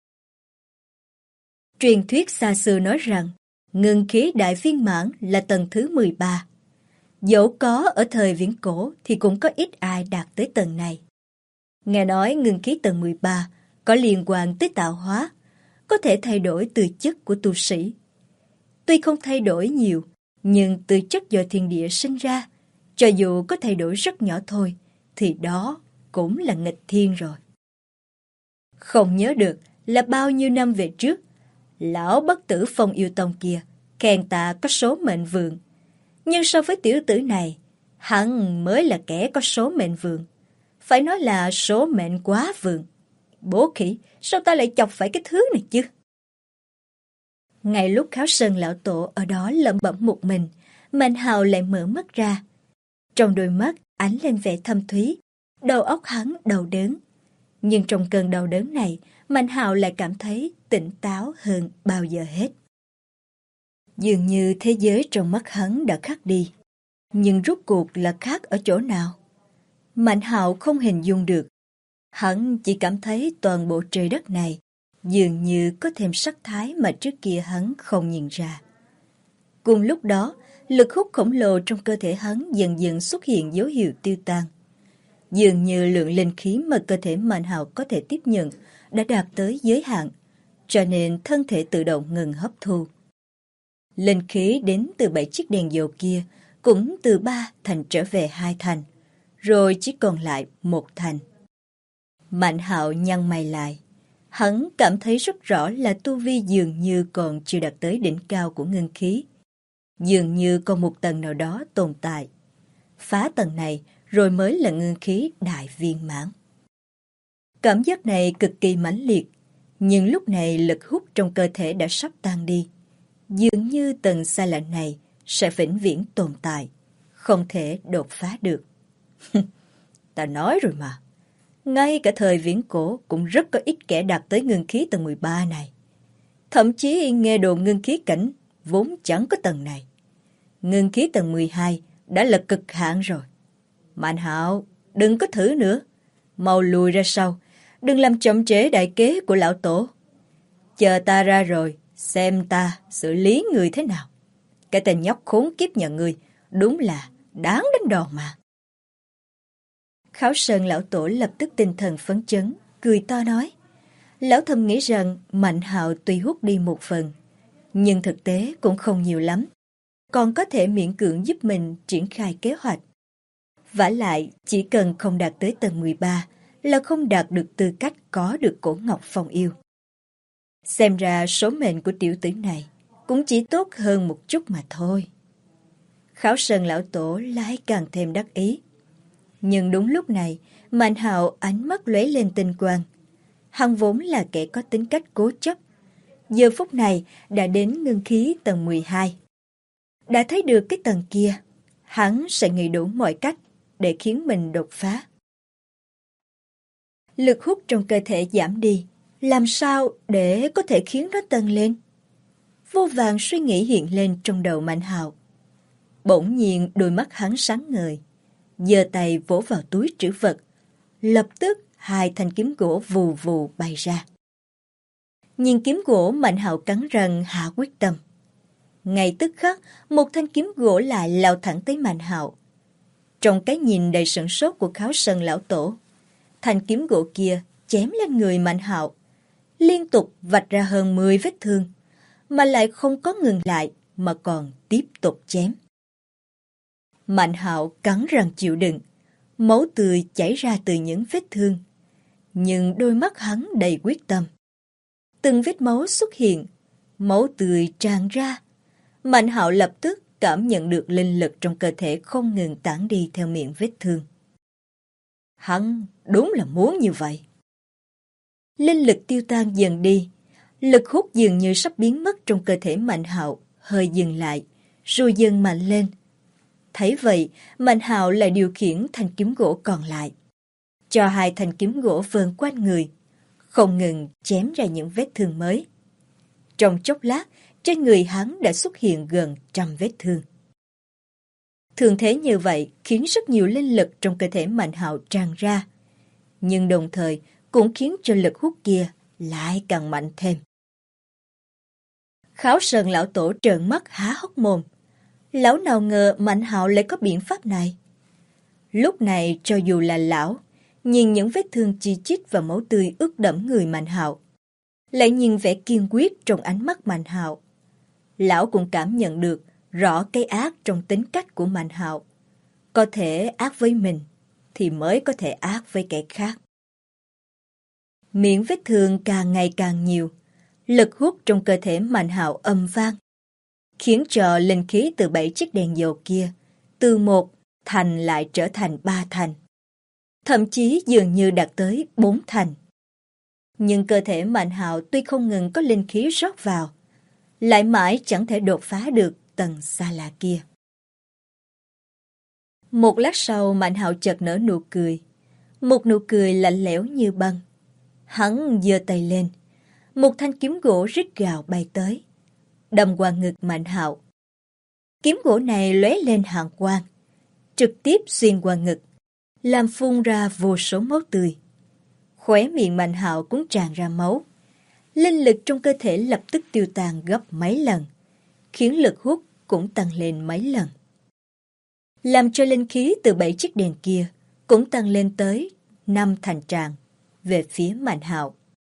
Truyền thuyết xa xưa nói rằng ngưng khí đại viên mãn là tầng thứ 13. Dẫu có ở thời viễn cổ thì cũng có ít ai đạt tới tầng này. Nghe nói ngưng khí tầng 13 có liên quan tới tạo hóa, có thể thay đổi tư chất của tu sĩ. Tuy không thay đổi nhiều, nhưng tư chất do thiên địa sinh ra, cho dù có thay đổi rất nhỏ thôi, thì đó cũng là nghịch thiên rồi. Không nhớ được là bao nhiêu năm về trước, lão bất tử Phong Yêu Tông kia khen ta có số mệnh vượng. Nhưng so với tiểu tử này, hắn mới là kẻ có số mệnh vượng. Phải nói là số mệnh quá vượng. Bố khỉ, sao ta lại chọc phải cái thứ này chứ? Ngay lúc Kháo Sơn lão tổ ở đó lẩm bẩm một mình, Mạnh Hạo lại mở mắt ra. Trong đôi mắt ánh lên vẻ thâm thúy, đầu óc hắn đau đớn. Nhưng trong cơn đau đớn này, Mạnh Hạo lại cảm thấy tỉnh táo hơn bao giờ hết. Dường như thế giới trong mắt hắn đã khác đi. Nhưng rốt cuộc là khác ở chỗ nào? Mạnh Hạo không hình dung được. Hắn chỉ cảm thấy toàn bộ trời đất này dường như có thêm sắc thái mà trước kia hắn không nhìn ra. Cùng lúc đó, lực hút khổng lồ trong cơ thể hắn dần dần xuất hiện dấu hiệu tiêu tan. Dường như lượng linh khí mà cơ thể Mạnh Hạo có thể tiếp nhận đã đạt tới giới hạn, cho nên thân thể tự động ngừng hấp thu. Linh khí đến từ 7 chiếc đèn dầu kia cũng từ 3 thành trở về 2 thành, rồi chỉ còn lại 1 thành. Mạnh Hạo nhăn mày lại. Hắn cảm thấy rất rõ là tu vi dường như còn chưa đạt tới đỉnh cao của ngưng khí. Dường như còn một tầng nào đó tồn tại. Phá tầng này rồi mới là ngưng khí đại viên mãn. Cảm giác này cực kỳ mãnh liệt, nhưng lúc này lực hút trong cơ thể đã sắp tan đi. Dường như tầng xa lạ này sẽ vĩnh viễn tồn tại, không thể đột phá được. Ta nói rồi mà, ngay cả thời viễn cổ cũng rất có ít kẻ đạt tới ngưng khí tầng 13 này. Thậm chí nghe đồn ngưng khí cảnh vốn chẳng có tầng này. Ngưng khí tầng 12 đã là cực hạn rồi. Mạnh Hạo, đừng có thử nữa. Mau lùi ra sau, đừng làm chậm trễ đại kế của lão tổ. Chờ ta ra rồi, xem ta xử lý người thế nào. Cái tên nhóc khốn kiếp nhà ngươi đúng là đáng đánh đòn mà. Kháo Sơn lão tổ lập tức tinh thần phấn chấn, cười to nói. Lão thầm nghĩ rằng Mạnh Hạo tuy hút đi một phần, nhưng thực tế cũng không nhiều lắm, còn có thể miễn cưỡng giúp mình triển khai kế hoạch. Vả lại, chỉ cần không đạt tới tầng 13 là không đạt được tư cách có được cổ ngọc phong yêu. Xem ra số mệnh của tiểu tử này cũng chỉ tốt hơn một chút mà thôi. Kháo Sơn lão tổ lại càng thêm đắc ý. Nhưng đúng lúc này, Mạnh Hạo ánh mắt lóe lên tinh quang. Hắn vốn là kẻ có tính cách cố chấp. Giờ phút này đã đến ngưng khí tầng 12. Đã thấy được cái tầng kia, hắn sẽ nghĩ đủ mọi cách để khiến mình đột phá. Lực hút trong cơ thể giảm đi, làm sao để có thể khiến nó tăng lên? Vô vàn suy nghĩ hiện lên trong đầu Mạnh Hạo. Bỗng nhiên đôi mắt hắn sáng ngời, giơ tay vỗ vào túi trữ vật, lập tức 2 thanh kiếm gỗ vù vù bay ra. Nhìn kiếm gỗ, Mạnh Hạo cắn răng hạ quyết tâm. Ngay tức khắc, một thanh kiếm gỗ lại lao thẳng tới Mạnh Hạo. Trong cái nhìn đầy sửng sốt của Kháo Sơn lão tổ, thanh kiếm gỗ kia chém lên người Mạnh Hạo, liên tục vạch ra hơn 10 vết thương, mà lại không có ngừng lại mà còn tiếp tục chém. Mạnh Hạo cắn răng chịu đựng, máu tươi chảy ra từ những vết thương, nhưng đôi mắt hắn đầy quyết tâm. Từng vết máu xuất hiện, máu tươi tràn ra. Mạnh Hạo lập tức cảm nhận được linh lực trong cơ thể không ngừng tản đi theo miệng vết thương. Hắn đúng là muốn như vậy. Linh lực tiêu tan dần đi, lực hút dường như sắp biến mất trong cơ thể Mạnh Hạo, hơi dừng lại, rồi dần mạnh lên. Thấy vậy, Mạnh Hạo lại điều khiển thanh kiếm gỗ còn lại, cho 2 thanh kiếm gỗ vờn quanh người, không ngừng chém ra những vết thương mới. Trong chốc lát, trên người hắn đã xuất hiện gần 100 vết thương. Thường thế như vậy khiến rất nhiều linh lực trong cơ thể Mạnh Hạo tràn ra, nhưng đồng thời cũng khiến cho lực hút kia lại càng mạnh thêm. Kháo Sơn lão tổ trợn mắt há hốc mồm. Lão nào ngờ Mạnh Hạo lại có biện pháp này. Lúc này cho dù là lão, nhìn những vết thương chi chít và máu tươi ướt đẫm người Mạnh Hạo, lại nhìn vẻ kiên quyết trong ánh mắt Mạnh Hạo. Lão cũng cảm nhận được rõ cái ác trong tính cách của Mạnh Hạo. Có thể ác với mình thì mới có thể ác với kẻ khác. Miệng vết thương càng ngày càng nhiều, lực hút trong cơ thể Mạnh Hạo âm vang, khiến cho linh khí từ 7 chiếc đèn dầu kia từ 1 thành lại trở thành 3 thành, thậm chí dường như đạt tới 4 thành. Nhưng cơ thể Mạnh Hạo tuy không ngừng có linh khí rót vào, lại mãi chẳng thể đột phá được tầng xa lạ kia. Một lát sau, Mạnh Hạo chợt nở nụ cười, một nụ cười lạnh lẽo như băng. Hắn giơ tay lên, một thanh kiếm gỗ rít gào bay tới, đâm qua ngực Mạnh Hạo. Kiếm gỗ này lóe lên hàn quang, trực tiếp xuyên qua ngực, làm phun ra vô số máu tươi. Khóe miệng Mạnh Hạo cũng tràn ra máu. Linh lực trong cơ thể lập tức tiêu tan gấp mấy lần, khiến lực hút cũng tăng lên mấy lần. Làm cho linh khí từ 7 chiếc đèn kia cũng tăng lên tới 5 thành tràng về phía Mạnh Hạo.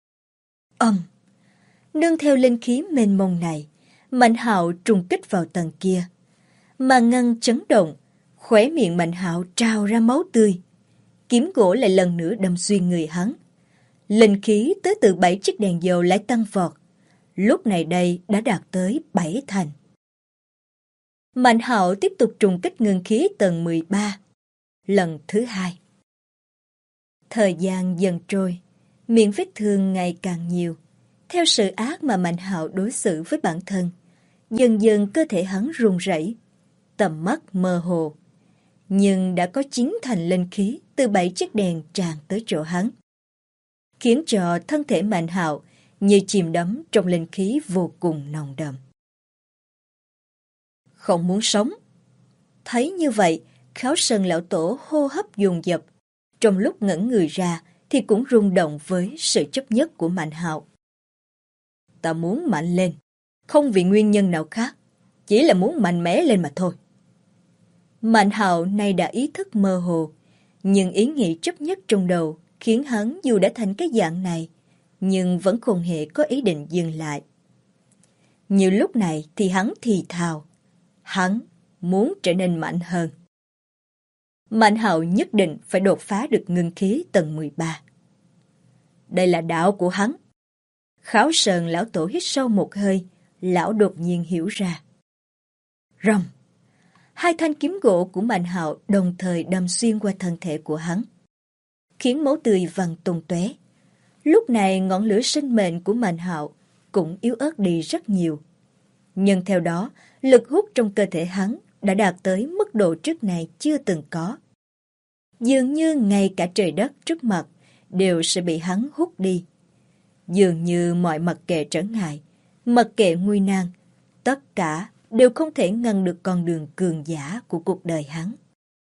Nương theo linh khí mênh mông này, Mạnh Hạo trùng kích vào tầng kia. Mà ngăn chấn động, khóe miệng Mạnh Hạo trào ra máu tươi. Kiếm gỗ lại lần nữa đâm xuyên người hắn. Linh khí tới từ 7 chiếc đèn dầu lại tăng vọt. Lúc này đây đã đạt tới 7 thành. Mạnh Hạo tiếp tục trùng kích ngưng khí tầng 13. Lần thứ 2. Thời gian dần trôi, miệng vết thương ngày càng nhiều. Theo sự ác mà Mạnh Hạo đối xử với bản thân, dần dần cơ thể hắn run rẩy, tầm mắt mơ hồ. Nhưng đã có 9 thành linh khí từ 7 chiếc đèn tràn tới chỗ hắn, khiến cho thân thể Mạnh Hạo như chìm đắm trong linh khí vô cùng nồng đậm. Không muốn sống. Thấy như vậy, Kháo Sơn lão tổ hô hấp dồn dập, trong lúc ngẩn người ra thì cũng rung động với sự chấp nhất của Mạnh Hạo. Ta muốn mạnh lên, không vì nguyên nhân nào khác, chỉ là muốn mạnh mẽ lên mà thôi. Mạnh Hạo nay đã ý thức mơ hồ, nhưng ý nghĩ chấp nhất trong đầu khiến hắn dù đã thành cái dạng này, nhưng vẫn không hề có ý định dừng lại. Như lúc này thì hắn thì thào, hắn muốn trở nên mạnh hơn. Mạnh Hạo nhất định phải đột phá được ngưng khí tầng 13. Đây là đạo của hắn. Kháo Sơn lão tổ hít sâu một hơi, lão đột nhiên hiểu ra. Rầm! 2 thanh kiếm gỗ của Mạnh Hạo đồng thời đâm xuyên qua thân thể của hắn, khiến máu tươi văng tung tóe. Lúc này ngọn lửa sinh mệnh của Mạnh Hạo cũng yếu ớt đi rất nhiều. Nhưng theo đó, lực hút trong cơ thể hắn đã đạt tới mức độ trước này chưa từng có. Dường như ngay cả trời đất trước mặt đều sẽ bị hắn hút đi. Dường như mọi mặc kệ trở ngại, mặc kệ nguy nan, tất cả đều không thể ngăn được con đường cường giả của cuộc đời hắn.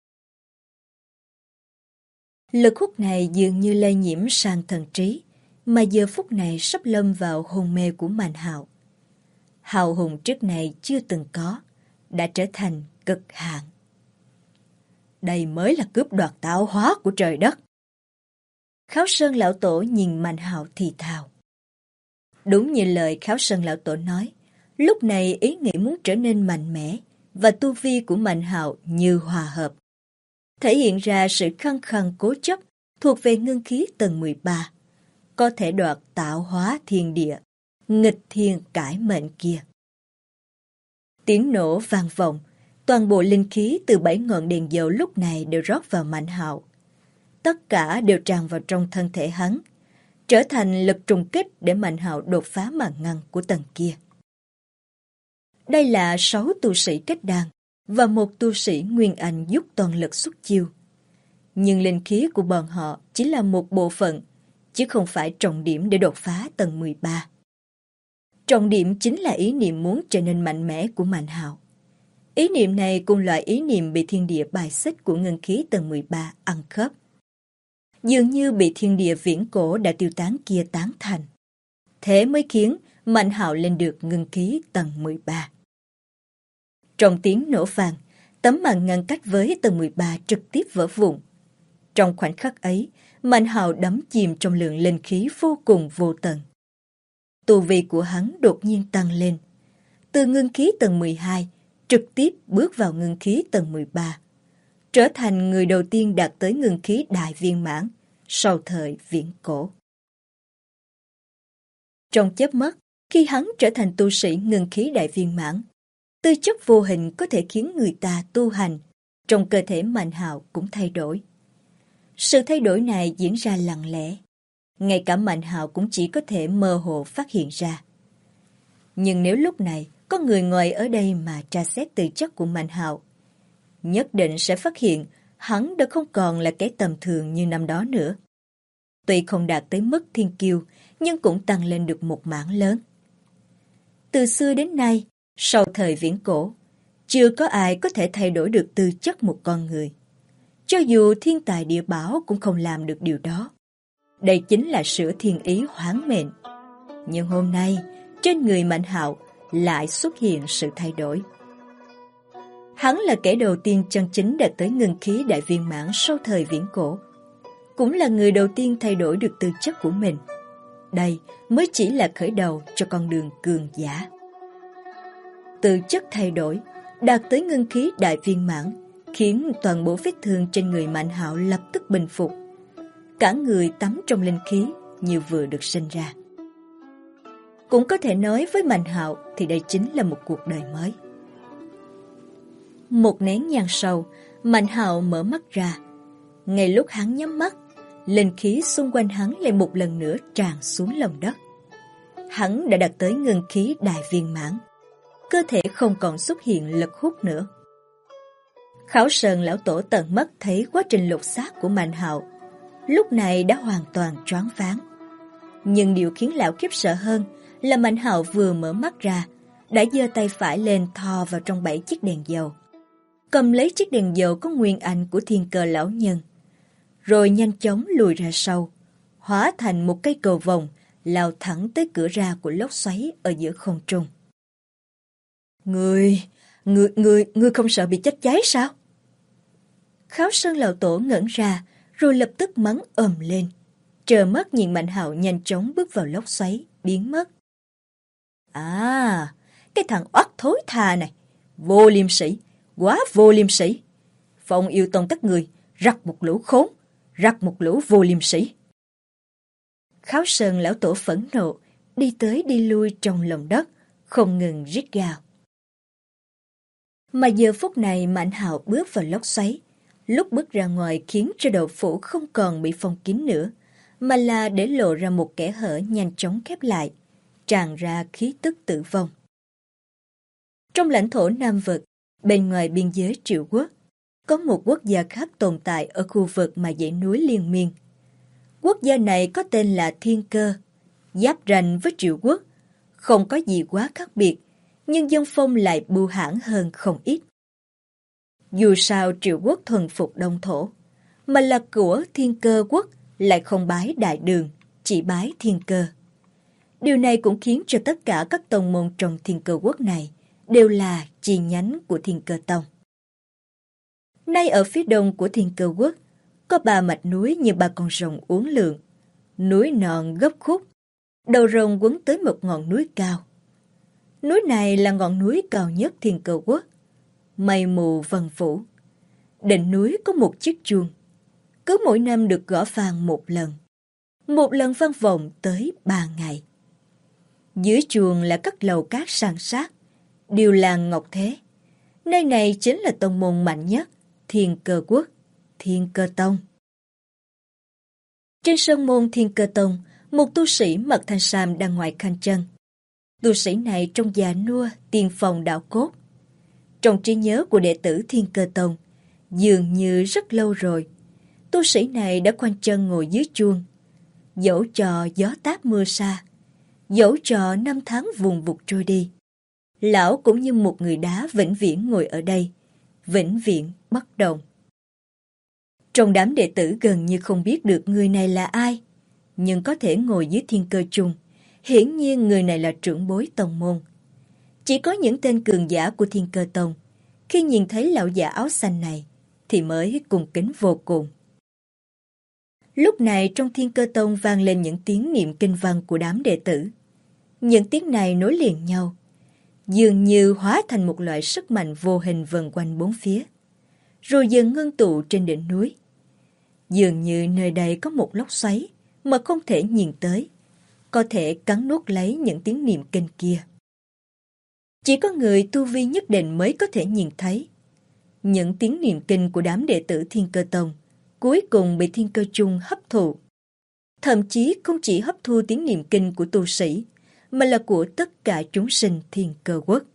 Lực hút này dường như lây nhiễm sang thần trí, mà giờ phút này sắp lâm vào hôn mê của Mạnh Hạo. Hào hùng trước này chưa từng có, đã trở thành cực hạn. Đây mới là cướp đoạt tạo hóa của trời đất. Kháo Sơn lão tổ nhìn Mạnh Hạo thì thào. Đúng như lời Kháo Sơn lão tổ nói, lúc này ý nghĩ muốn trở nên mạnh mẽ và tu vi của Mạnh Hạo như hòa hợp, thể hiện ra sự khăng khăng cố chấp thuộc về ngưng khí tầng 13, có thể đoạt tạo hóa thiên địa, nghịch thiên cải mệnh kia. Tiếng nổ vang vọng, toàn bộ linh khí từ 7 ngọn đèn dầu lúc này đều rót vào Mạnh Hạo. Tất cả đều tràn vào trong thân thể hắn, trở thành lực trùng kích để Mạnh Hạo đột phá màn ngăn của tầng kia. Đây là 6 tu sĩ kết đan và 1 tu sĩ Nguyên Anh dốc toàn lực xuất chiêu. Nhưng linh khí của bọn họ chỉ là một bộ phận, chứ không phải trọng điểm để đột phá tầng 13. Trọng điểm chính là ý niệm muốn trở nên mạnh mẽ của Mạnh Hạo. Ý niệm này cùng loại ý niệm bị thiên địa bài xích của ngân khí tầng 13 ăn khớp. Dường như bị thiên địa viễn cổ đã tiêu tán kia tán thành. Thế mới khiến Mạnh Hạo lên được ngân khí tầng 13. Trong tiếng nổ vang, tấm màn ngăn cách với tầng 13 trực tiếp vỡ vụn. Trong khoảnh khắc ấy, Mạnh Hạo đắm chìm trong lượng linh khí vô cùng vô tận. Tu vi của hắn đột nhiên tăng lên. Từ ngưng khí tầng 12, trực tiếp bước vào ngưng khí tầng 13. Trở thành người đầu tiên đạt tới ngưng khí đại viên mãn sau thời viễn cổ. Trong chớp mắt, khi hắn trở thành tu sĩ ngưng khí đại viên mãn, tư chất vô hình có thể khiến người ta tu hành, trong cơ thể Mạnh Hạo cũng thay đổi. Sự thay đổi này diễn ra lặng lẽ, ngay cả Mạnh Hạo cũng chỉ có thể mơ hồ phát hiện ra. Nhưng nếu lúc này có người ngoài ở đây mà tra xét tư chất của Mạnh Hạo, nhất định sẽ phát hiện hắn đã không còn là kẻ tầm thường như năm đó nữa. Tuy không đạt tới mức thiên kiêu, nhưng cũng tăng lên được một mảng lớn. Từ xưa đến nay, sau thời viễn cổ, chưa có ai có thể thay đổi được tư chất một con người. Cho dù thiên tài địa bảo cũng không làm được điều đó. Đây chính là sửa thiên ý hoán mệnh. Nhưng hôm nay, trên người Mạnh Hạo lại xuất hiện sự thay đổi. Hắn là kẻ đầu tiên chân chính đạt tới ngưng khí đại viên mãn sau thời viễn cổ. Cũng là người đầu tiên thay đổi được tư chất của mình. Đây mới chỉ là khởi đầu cho con đường cường giả. Tư chất thay đổi, đạt tới ngưng khí đại viên mãn, khiến toàn bộ vết thương trên người Mạnh Hạo lập tức bình phục. Cả người tắm trong linh khí như vừa được sinh ra. Cũng có thể nói với Mạnh Hạo thì đây chính là một cuộc đời mới. Một nén nhang sau, Mạnh Hạo mở mắt ra. Ngay lúc hắn nhắm mắt, linh khí xung quanh hắn lại một lần nữa tràn xuống lòng đất. Hắn đã đạt tới ngưng khí đại viên mãn. Cơ thể không còn xuất hiện lực hút nữa. Khảo Sơn lão tổ tận mắt thấy quá trình lột xác của Mạnh Hạo, lúc này đã hoàn toàn choáng váng. Nhưng điều khiến lão khiếp sợ hơn là Mạnh Hạo vừa mở mắt ra, đã giơ tay phải lên thò vào trong 7 chiếc đèn dầu, cầm lấy chiếc đèn dầu có nguyên ảnh của Thiên Cơ lão nhân, rồi nhanh chóng lùi ra sau, hóa thành một cây cầu vồng lao thẳng tới cửa ra của lốc xoáy ở giữa không trung. Ngươi không sợ bị chết cháy sao? Kháo Sơn lão tổ ngẩn ra, rồi lập tức mắng ầm lên, trơ mắt nhìn Mạnh Hạo nhanh chóng bước vào lốc xoáy, biến mất. À, cái thằng oắt thối tha này, vô liêm sỉ, quá vô liêm sỉ. Phong yêu tông các người, rắc một lũ khốn, rắc một lũ vô liêm sỉ. Kháo Sơn lão tổ phẫn nộ, đi tới đi lui trong lòng đất, không ngừng rít gào. Mà giờ phút này Mạnh Hạo bước vào lốc xoáy, lúc bước ra ngoài khiến cho đầu phủ không còn bị phong kín nữa, mà là để lộ ra một kẽ hở nhanh chóng khép lại, tràn ra khí tức tử vong. Trong lãnh thổ Nam Vực, bên ngoài biên giới Triệu Quốc, có một quốc gia khác tồn tại ở khu vực mà dãy núi liên miên. Quốc gia này có tên là Thiên Cơ, giáp ranh với Triệu Quốc, không có gì quá khác biệt, nhưng dân phong lại bưu hãn hơn không ít. Dù sao Triệu Quốc thuần phục Đông Thổ, mà là của Thiên Cơ Quốc lại không bái Đại Đường, chỉ bái Thiên Cơ. Điều này cũng khiến cho tất cả các tông môn trong Thiên Cơ Quốc này đều là chi nhánh của Thiên Cơ Tông. Nay ở phía đông của Thiên Cơ Quốc, có 3 mạch núi như 3 con rồng uốn lượn, núi non gấp khúc, đầu rồng quấn tới một ngọn núi cao. Núi này là ngọn núi cao nhất Thiên Cơ Quốc, mây mù vần phủ. Đỉnh núi có một chiếc chuông, cứ mỗi năm được gõ vang một lần vang vọng tới 3 ngày. Dưới chuông là các lầu cát san sát, đều làng Ngọc Thế. Nơi này chính là tông môn mạnh nhất, Thiên Cơ Quốc, Thiên Cơ Tông. Trên sân môn Thiên Cơ Tông, một tu sĩ mặc thanh sam đang ngoài khanh chân. Tu sĩ này trông già nua, tiên phong đạo cốt. Trong trí nhớ của đệ tử Thiên Cơ Tông, dường như rất lâu rồi, tu sĩ này đã khoanh chân ngồi dưới chuông, dẫu cho gió táp mưa sa, dẫu cho năm tháng vùng vụt trôi đi. Lão cũng như một người đá vĩnh viễn ngồi ở đây, vĩnh viễn bất động. Trong đám đệ tử gần như không biết được người này là ai, nhưng có thể ngồi dưới Thiên Cơ chung, hiển nhiên người này là trưởng bối tông môn. Chỉ có những tên cường giả của Thiên Cơ Tông, khi nhìn thấy lão giả áo xanh này, thì mới cung kính vô cùng. Lúc này trong Thiên Cơ Tông vang lên những tiếng niệm kinh văn của đám đệ tử. Những tiếng này nối liền nhau, dường như hóa thành một loại sức mạnh vô hình vần quanh bốn phía, rồi dần ngưng tụ trên đỉnh núi. Dường như nơi đây có một lốc xoáy mà không thể nhìn tới, có thể cắn nuốt lấy những tiếng niệm kinh kia. Chỉ có người tu vi nhất định mới có thể nhìn thấy. Những tiếng niệm kinh của đám đệ tử Thiên Cơ Tông cuối cùng bị Thiên Cơ Chung hấp thụ. Thậm chí không chỉ hấp thu tiếng niệm kinh của tu sĩ, mà là của tất cả chúng sinh Thiên Cơ Quốc.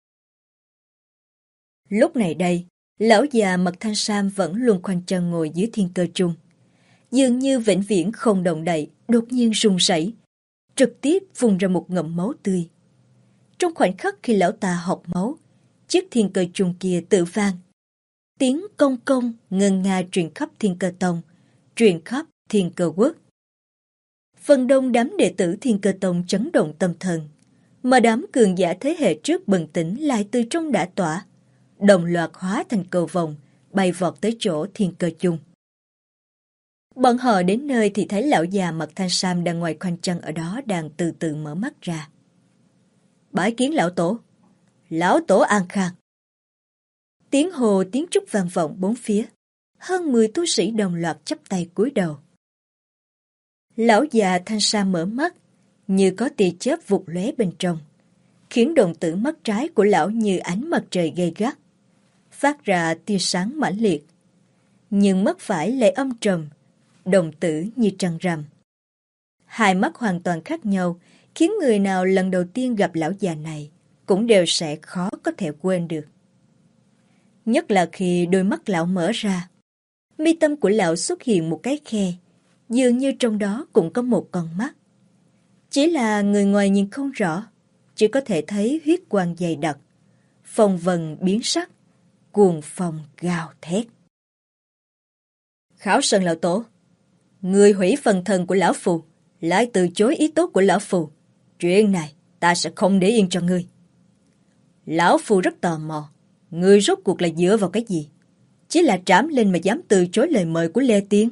Lúc này đây, lão già mặt thanh sam vẫn luôn khoanh chân ngồi dưới Thiên Cơ Chung. Dường như vĩnh viễn không động đậy, đột nhiên run rẩy, trực tiếp phun ra một ngụm máu tươi. Trong khoảnh khắc khi lão ta học máu, chiếc Thiên Cơ Chung kia tự vang. Tiếng công công ngân nga truyền khắp Thiên Cơ Tông, truyền khắp Thiên Cơ Quốc. Phần đông đám đệ tử Thiên Cơ Tông chấn động tâm thần, mà đám cường giả thế hệ trước bừng tỉnh lại từ trong đã tỏa, đồng loạt hóa thành cầu vồng, bay vọt tới chỗ Thiên Cơ Chung. Bọn họ đến nơi thì thấy lão già mặt thanh sam đang ngoài khoanh chân ở đó đang từ từ mở mắt ra. Bái kiến lão tổ an khang. Tiếng hồ tiếng trúc vang vọng bốn phía, hơn 10 tu sĩ đồng loạt chắp tay cúi đầu. Lão già thanh sam mở mắt, như có tia chớp vụt lóe bên trong, khiến đồng tử mắt trái của lão như ánh mặt trời gay gắt, phát ra tia sáng mãnh liệt. Nhưng mắt phải lại âm trầm, đồng tử như trăng rằm. Hai mắt hoàn toàn khác nhau, khiến người nào lần đầu tiên gặp lão già này cũng đều sẽ khó có thể quên được. Nhất là khi đôi mắt lão mở ra, mi tâm của lão xuất hiện một cái khe, dường như trong đó cũng có một con mắt. Chỉ là người ngoài nhìn không rõ, chỉ có thể thấy huyết quang dày đặc, phong vân biến sắc, cuồng phong gào thét. Khảo Sơn lão tổ, người hủy phần thần của lão phù, lại từ chối ý tốt của lão phù. Chuyện này ta sẽ không để yên cho ngươi. Lão phù rất tò mò, ngươi rốt cuộc là dựa vào cái gì? Chỉ là trảm lên mà dám từ chối lời mời của Lê Tiên.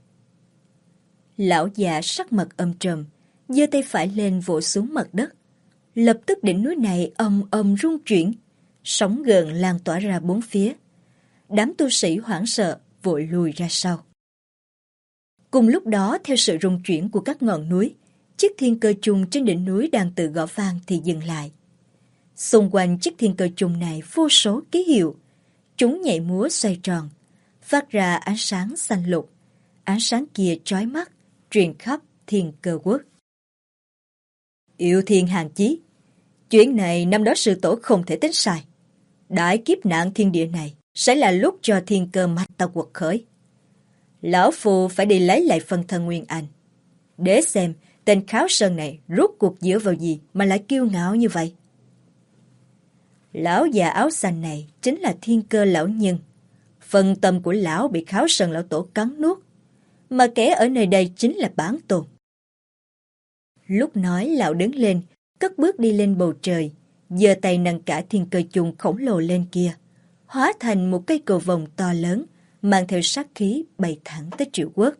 Lão già sắc mặt âm trầm, giơ tay phải lên vỗ xuống mặt đất. Lập tức đỉnh núi này ầm ầm rung chuyển, sóng gợn lan tỏa ra bốn phía. Đám tu sĩ hoảng sợ, vội lùi ra sau. Cùng lúc đó, theo sự rung chuyển của các ngọn núi, chiếc thiên cơ chung trên đỉnh núi đang tự gõ vang thì dừng lại. Xung quanh chiếc thiên cơ chung này vô số ký hiệu, chúng nhảy múa xoay tròn, phát ra ánh sáng xanh lục. Ánh sáng kia chói mắt, truyền khắp Thiên Cơ Quốc. Yêu thiên hàng chí, chuyện này năm đó sư tổ không thể tính sai. Đại kiếp nạn thiên địa này sẽ là lúc cho thiên cơ mạch ta quật khởi. Lão phù phải đi lấy lại phần thân Nguyên Anh, để xem tên Kháo Sơn này rốt cuộc dựa vào gì mà lại kiêu ngạo như vậy. Lão già áo xanh này chính là Thiên Cơ lão nhân. Phần tâm của lão bị Kháo Sơn lão tổ cắn nuốt, mà kẻ ở nơi đây chính là Bản Tôn. Lúc nói, lão đứng lên, cất bước đi lên bầu trời, giơ tay nâng cả thiên cơ chung khổng lồ lên kia, hóa thành một cây cầu vồng to lớn, mang theo sát khí bay thẳng tới Triệu Quốc.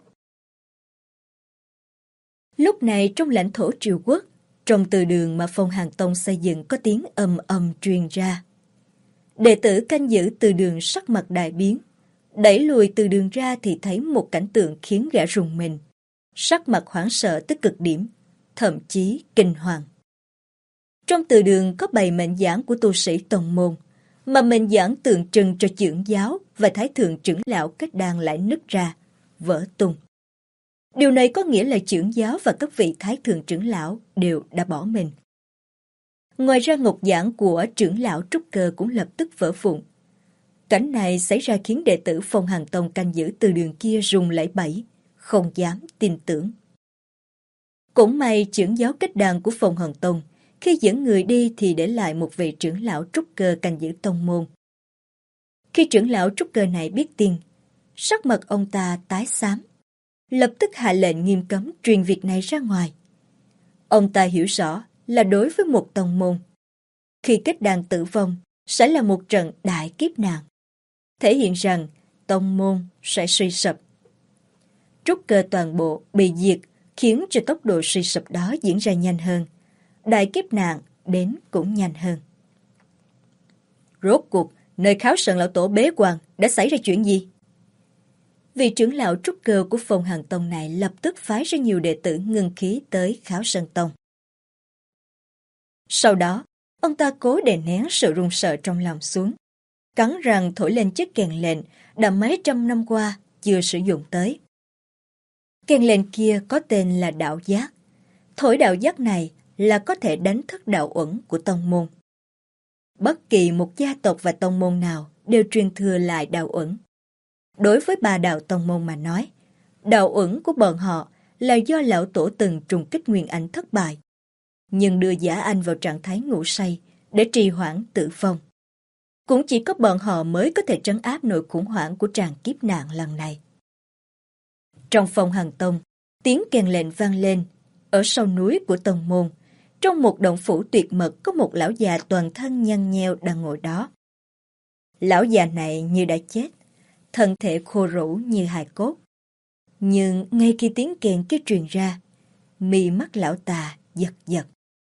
Lúc này trong lãnh thổ Triệu Quốc, trong từ đường mà Phong Hàn Tông xây dựng có tiếng ầm ầm truyền ra. Đệ tử canh giữ từ đường sắc mặt đại biến, đẩy lùi từ đường ra thì thấy một cảnh tượng khiến gã rùng mình, sắc mặt hoảng sợ tới cực điểm, thậm chí kinh hoàng. Trong từ đường có bày mệnh giảng của tu sĩ tông môn, mà mệnh giảng tượng trưng cho chưởng giáo và thái thượng trưởng lão kết đan lại nứt ra, vỡ tung. Điều này có nghĩa là chưởng giáo và các vị thái thượng trưởng lão đều đã bỏ mình. Ngoài ra ngọc giảng của trưởng lão trúc cơ cũng lập tức vỡ vụn. Cảnh này xảy ra khiến đệ tử Phong Hàn Tông canh giữ từ đường kia run lẩy bẩy, không dám tin tưởng. Cũng may trưởng giáo kết đàn của Phong Hàn Tông, khi dẫn người đi thì để lại một vị trưởng lão trúc cơ canh giữ tông môn. Khi trưởng lão trúc cơ này biết tin, sắc mặt ông ta tái xám, lập tức hạ lệnh nghiêm cấm truyền việc này ra ngoài. Ông ta hiểu rõ là đối với một tông môn, khi kết đàn tử vong sẽ là một trận đại kiếp nạn, thể hiện rằng tông môn sẽ suy sụp. trúc cơ toàn bộ bị diệt, khiến cho tốc độ suy sụp đó diễn ra nhanh hơn. Đại kiếp nạn đến cũng nhanh hơn. Rốt cuộc, nơi Kháo Sơn lão tổ bế quan đã xảy ra chuyện gì? Vị trưởng lão trúc cơ của Phong Hàn Tông này lập tức phái ra nhiều đệ tử ngưng khí tới Kháo Sơn Tông. Sau đó, ông ta cố đè nén sự run sợ trong lòng xuống, cắn răng thổi lên chiếc kèn lệnh đã mấy trăm năm qua chưa sử dụng tới. Kèn lệnh kia có tên là đạo giác. Thổi đạo giác này là có thể đánh thức đạo uẩn của tông môn. Bất kỳ một gia tộc và tông môn nào đều truyền thừa lại đạo uẩn. Đối với ba đạo tông môn mà nói, đạo uẩn của bọn họ là do lão tổ từng trùng kích nguyên anh thất bại, nhưng đưa Giả Anh vào trạng thái ngủ say để trì hoãn tử vong. Cũng chỉ có bọn họ mới có thể trấn áp nỗi khủng hoảng của tràn kiếp nạn lần này. Trong Phong Hàn Tông, tiếng kèn lệnh vang lên. Ở sau núi của tông môn, trong một động phủ tuyệt mật có một lão già toàn thân nhăn nheo đang ngồi đó. Lão già này như đã chết, thân thể khô rũ như hài cốt. Nhưng ngay khi tiếng kèn kia truyền ra, mi mắt lão ta giật giật.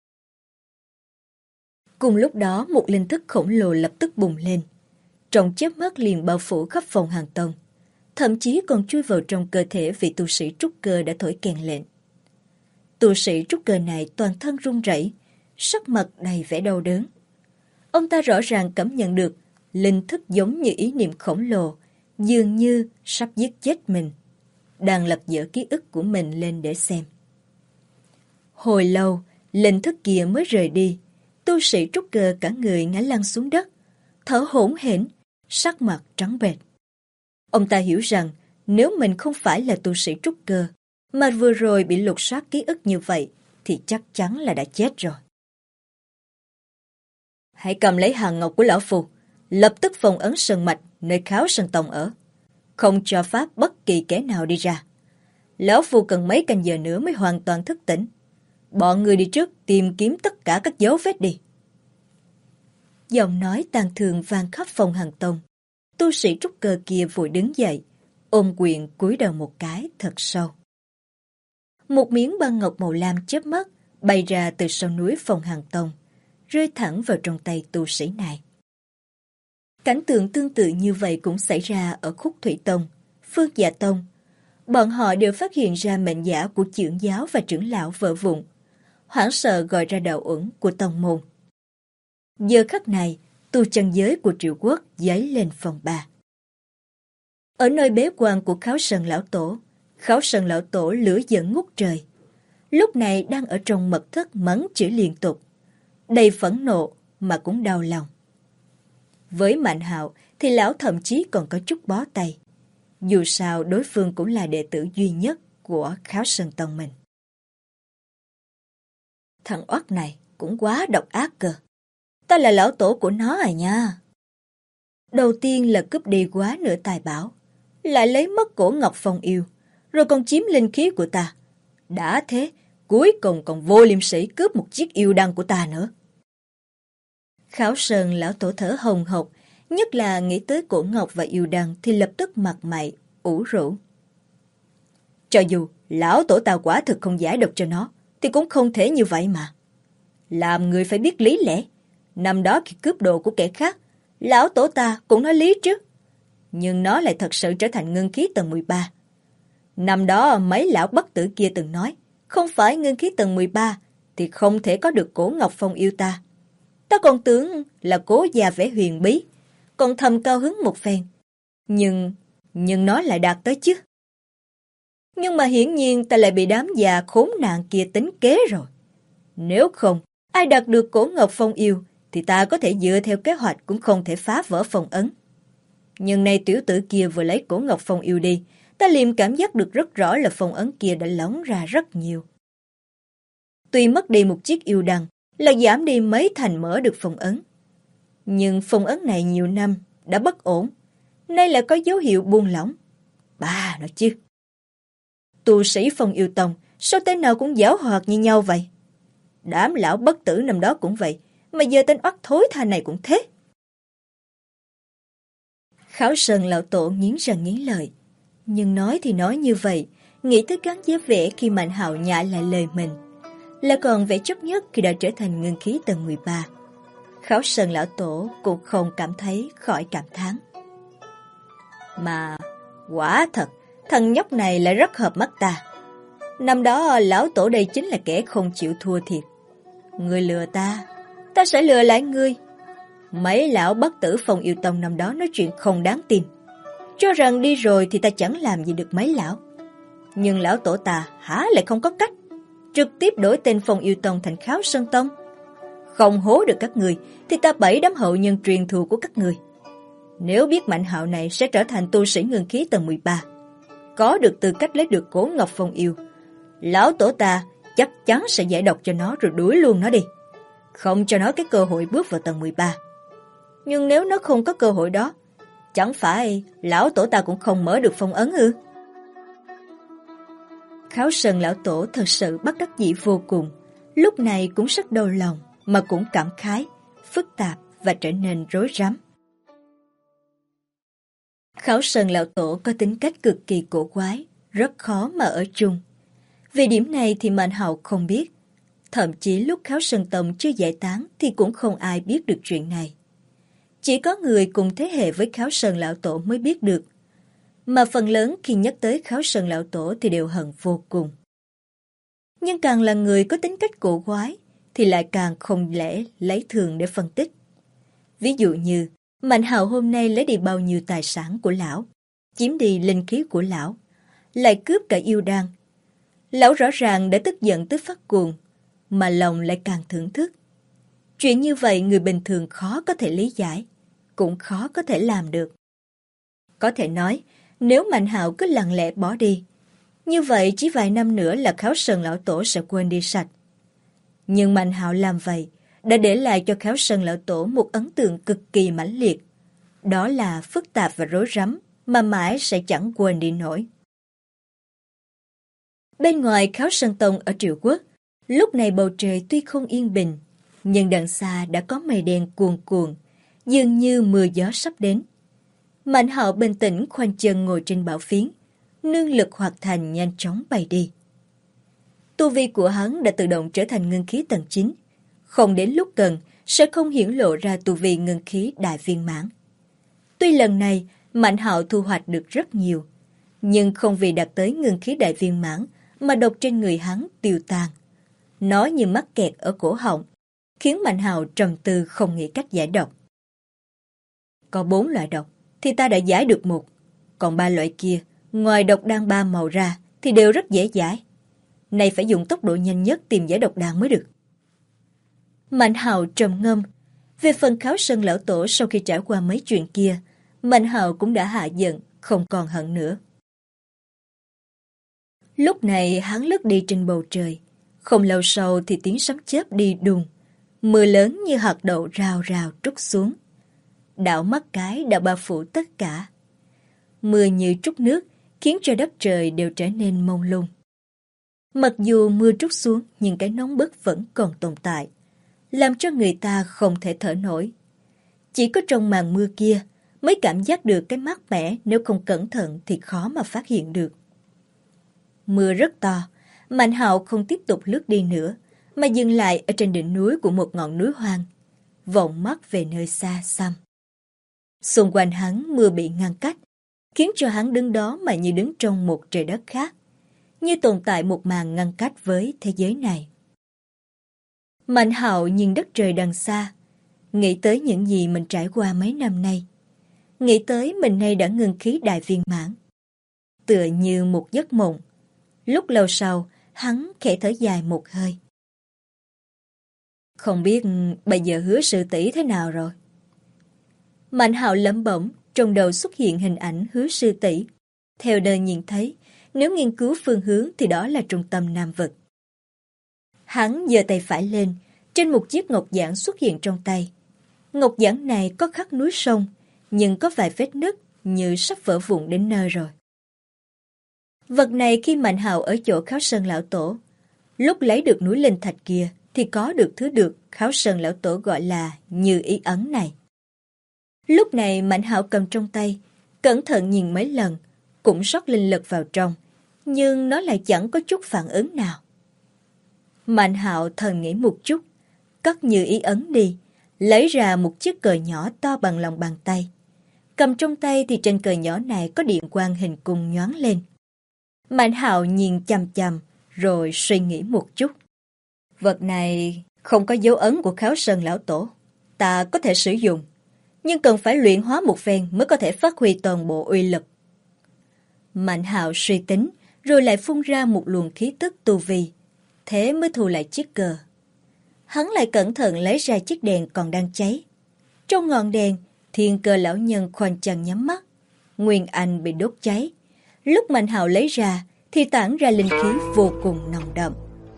Cùng lúc đó một linh thức khổng lồ lập tức bùng lên. Trong chớp mắt liền bao phủ khắp Phong Hàn Tông, thậm chí còn chui vào trong cơ thể vị tu sĩ trúc cơ đã thổi kèn lệnh. Tu sĩ trúc cơ này toàn thân run rẩy, sắc mặt đầy vẻ đau đớn. Ông ta rõ ràng cảm nhận được linh thức giống như ý niệm khổng lồ, dường như sắp giết chết mình, đang lật dở ký ức của mình lên để xem. Hồi lâu, linh thức kia mới rời đi. Tu sĩ trúc cơ cả người ngã lăn xuống đất, thở hổn hển, sắc mặt trắng bệch. Ông ta hiểu rằng nếu mình không phải là tu sĩ trúc cơ, mà vừa rồi bị lục soát ký ức như vậy, thì chắc chắn là đã chết rồi. Hãy cầm lấy hàn ngọc của lão phu, lập tức phong ấn sơn mạch nơi Kháo Sơn Tông ở, không cho phép bất kỳ kẻ nào đi ra. Lão phu cần mấy canh giờ nữa mới hoàn toàn thức tỉnh. Bọn người đi trước tìm kiếm tất cả các dấu vết đi. Giọng nói tàn thương vang khắp Phong Hàn Tông. Tu sĩ trúc cơ kia vội đứng dậy, ôm quyền cúi đầu một cái thật sâu. Một miếng băng ngọc màu lam chớp mắt bay ra từ sau núi Phong Hàn Tông, rơi thẳng vào trong tay tu sĩ này. Cảnh tượng tương tự như vậy cũng xảy ra ở Khúc Thủy Tông, Phương Dạ Tông. Bọn họ đều phát hiện ra mệnh giả của trưởng giáo và trưởng lão vỡ vụn, hoảng sợ gọi ra đạo uẩn của tông môn. Giờ khắc này, tu chân giới của Triệu Quốc dấy lên phòng ba. Ở nơi bế quan của Kháo Sơn lão tổ lửa giận ngút trời. Lúc này đang ở trong mật thất mắng chửi liên tục, đầy phẫn nộ mà cũng đau lòng. Với Mạnh Hạo thì lão thậm chí còn có chút bó tay. Dù sao đối phương cũng là đệ tử duy nhất của Kháo Sơn Tông mình. Thằng oắt này cũng quá độc ác cơ. Ta là lão tổ của nó à nha. Đầu tiên là cướp đi quá nửa tài bảo, lại lấy mất cổ ngọc phong yêu, rồi còn chiếm linh khí của ta. Đã thế, cuối cùng còn vô liêm sỉ cướp một chiếc yêu đăng của ta nữa. Kháo Sơn lão tổ thở hồng hộc, nhất là nghĩ tới cổ ngọc và yêu đăng thì lập tức mặt mày ủ rũ. Cho dù lão tổ ta quả thực không giải độc cho nó, thì cũng không thể như vậy mà. Làm người phải biết lý lẽ. Năm đó khi cướp đồ của kẻ khác, lão tổ ta cũng nói lý chứ. Nhưng nó lại thật sự trở thành ngưng khí tầng 13. Năm đó mấy lão bất tử kia từng nói, không phải ngưng khí tầng 13 thì không thể có được cổ ngọc phong yêu ta. Ta còn tưởng là cố già vẻ huyền bí, còn thầm cao hứng một phen. Nhưng nó lại đạt tới chứ. Nhưng mà hiển nhiên ta lại bị đám già khốn nạn kia tính kế rồi. Nếu không, ai đạt được cổ ngọc phong yêu thì ta có thể dựa theo kế hoạch cũng không thể phá vỡ phong ấn. Nhưng nay tiểu tử kia vừa lấy cổ ngọc phong yêu đi, ta liền cảm giác được rất rõ là phong ấn kia đã lỏng ra rất nhiều. Tuy mất đi một chiếc yêu đăng là giảm đi mấy thành mở được phong ấn. Nhưng phong ấn này nhiều năm đã bất ổn, nay lại có dấu hiệu buông lỏng. Bà nói chứ. Tu sĩ Phong Yêu Tông sao tên nào cũng giảo hoạt như nhau vậy? Đám lão bất tử năm đó cũng vậy, mà giờ tên oắt thối tha này cũng thế. Kháo Sơn lão tổ nghiến răng nghiến lợi, nhưng nói thì nói như vậy, nghĩ tới cán giá vẻ khi Mạnh Hạo nhả lại lời mình, là còn vẻ chót nhất khi đã trở thành ngưng khí tầng 13. Kháo Sơn lão tổ cũng không cảm thấy khỏi cảm thán. Mà quả thật, thằng nhóc này lại rất hợp mắt ta. Năm đó lão tổ đây chính là kẻ không chịu thua thiệt. Ngươi lừa ta, ta sẽ lừa lại ngươi. Mấy lão bất tử Phong Yêu Tông năm đó nói chuyện không đáng tin, cho rằng đi rồi thì ta chẳng làm gì được mấy lão. Nhưng lão tổ ta há lại không có cách, trực tiếp đổi tên Phong Yêu Tông thành Kháo Sơn Tông. Không hố được các người thì ta bẫy đám hậu nhân truyền thù của các người. Nếu biết Mạnh Hạo này sẽ trở thành tu sĩ ngưng khí tầng 13, có được tư cách lấy được Cổ Ngọc Phong Yêu, lão tổ ta chắc chắn sẽ giải độc cho nó rồi đuổi luôn nó đi, không cho nó cái cơ hội bước vào tầng 13. Nhưng nếu nó không có cơ hội đó, chẳng phải lão tổ ta cũng không mở được phong ấn ư? Kháo Sơn lão tổ thật sự bất đắc dĩ vô cùng, lúc này cũng rất đau lòng mà cũng cảm khái, phức tạp và trở nên rối rắm. Kháo Sơn lão tổ có tính cách cực kỳ cổ quái, rất khó mà ở chung. Về điểm này thì Mạnh Hạo không biết. Thậm chí lúc Kháo Sơn Tông chưa giải tán thì cũng không ai biết được chuyện này. Chỉ có người cùng thế hệ với Kháo Sơn lão tổ mới biết được. Mà phần lớn khi nhắc tới Kháo Sơn lão tổ thì đều hận vô cùng. Nhưng càng là người có tính cách cổ quái thì lại càng không lẽ lấy thường để phân tích. Ví dụ như Mạnh Hạo hôm nay lấy đi bao nhiêu tài sản của lão, chiếm đi linh khí của lão, lại cướp cả yêu đan. Lão rõ ràng đã tức giận tới phát cuồng, mà lòng lại càng thưởng thức. Chuyện như vậy người bình thường khó có thể lý giải, cũng khó có thể làm được. Có thể nói, nếu Mạnh Hạo cứ lặng lẽ bỏ đi, như vậy chỉ vài năm nữa là Kháo Sơn lão tổ sẽ quên đi sạch. Nhưng Mạnh Hạo làm vậy đã để lại cho Kháo Sơn lão tổ một ấn tượng cực kỳ mãnh liệt. Đó là phức tạp và rối rắm mà mãi sẽ chẳng quên đi nổi. Bên ngoài Kháo Sơn Tông ở Triệu Quốc, lúc này bầu trời tuy không yên bình, nhưng đằng xa đã có mây đen cuồn cuộn, dường như mưa gió sắp đến. Mạnh Hạo bình tĩnh khoanh chân ngồi trên bảo phiến, nương lực hoạt thành nhanh chóng bay đi. Tu vi của hắn đã tự động trở thành ngưng khí tầng 9, không đến lúc cần sẽ không hiển lộ ra tu vi ngưng khí đại viên mãn. Tuy lần này Mạnh Hạo thu hoạch được rất nhiều, nhưng không vì đạt tới ngưng khí đại viên mãn mà độc trên người hắn tiêu tan. Nó như mắc kẹt ở cổ họng, khiến Mạnh Hạo trầm tư không nghĩ cách giải độc. Có 4 loại độc thì ta đã giải được 1, còn 3 loại kia, ngoài độc đan 3 màu ra thì đều rất dễ giải. Này phải dùng tốc độ nhanh nhất tìm giải độc đan mới được. Mạnh Hạo trầm ngâm. Về phần Kháo Sơn lão tổ, sau khi trải qua mấy chuyện kia, Mạnh Hạo cũng đã hạ giận, không còn hận nữa. Lúc này hắn lướt đi trên bầu trời. Không lâu sau thì tiếng sấm chớp đi đùng. Mưa lớn như hạt đậu rào rào trút xuống. Đảo mắt cái đã bao phủ tất cả. Mưa như trút nước, khiến cho đất trời đều trở nên mông lung. Mặc dù mưa trút xuống, nhưng cái nóng bức vẫn còn tồn tại, làm cho người ta không thể thở nổi. Chỉ có trong màn mưa kia mới cảm giác được cái mát mẻ, nếu không cẩn thận thì khó mà phát hiện được. Mưa rất to, Mạnh Hạo không tiếp tục lướt đi nữa, mà dừng lại ở trên đỉnh núi của một ngọn núi hoang, vọng mắt về nơi xa xăm. Xung quanh hắn mưa bị ngăn cách, khiến cho hắn đứng đó mà như đứng trong một trời đất khác, như tồn tại một màn ngăn cách với thế giới này. Mạnh Hạo nhìn đất trời đằng xa, nghĩ tới những gì mình trải qua mấy năm nay, nghĩ tới mình nay đã ngưng khí đại viên mãn. Tựa như một giấc mộng, lúc lâu sau, hắn khẽ thở dài một hơi. Không biết bây giờ Hứa sư tỷ thế nào rồi? Mạnh Hạo lẩm bẩm, trong đầu xuất hiện hình ảnh Hứa sư tỷ. Theo đời nhìn thấy, nếu nghiên cứu phương hướng thì đó là trung tâm Nam Vực. Hắn giơ tay phải lên, trên một chiếc ngọc giản xuất hiện trong tay. Ngọc giản này có khắc núi sông, nhưng có vài vết nứt như sắp vỡ vụn đến nơi rồi. Vật này khi Mạnh Hạo ở chỗ Kháo Sơn lão tổ, lúc lấy được núi linh thạch kia thì có được thứ được Kháo Sơn lão tổ gọi là như ý ấn này. Lúc này Mạnh Hạo cầm trong tay, cẩn thận nhìn mấy lần, cũng rót linh lực vào trong, nhưng nó lại chẳng có chút phản ứng nào. Mạnh Hạo thầm nghĩ một chút, cất như ý ấn đi, lấy ra một chiếc cờ nhỏ to bằng lòng bàn tay. Cầm trong tay thì trên cờ nhỏ này có điện quang hình cung nhoáng lên. Mạnh Hạo nhìn chằm chằm, rồi suy nghĩ một chút. Vật này không có dấu ấn của Kháo Sơn lão tổ. Ta có thể sử dụng, nhưng cần phải luyện hóa một phen mới có thể phát huy toàn bộ uy lực. Mạnh Hạo suy tính, rồi lại phun ra một luồng khí tức tu vi. Thế mới thu lại chiếc cờ. Hắn lại cẩn thận lấy ra chiếc đèn còn đang cháy. Trong ngọn đèn, Thiên Cơ lão nhân khoanh chân nhắm mắt. Nguyên Anh bị đốt cháy. Lúc Mạnh Hạo lấy ra, thì tản ra linh khí vô cùng nồng đậm.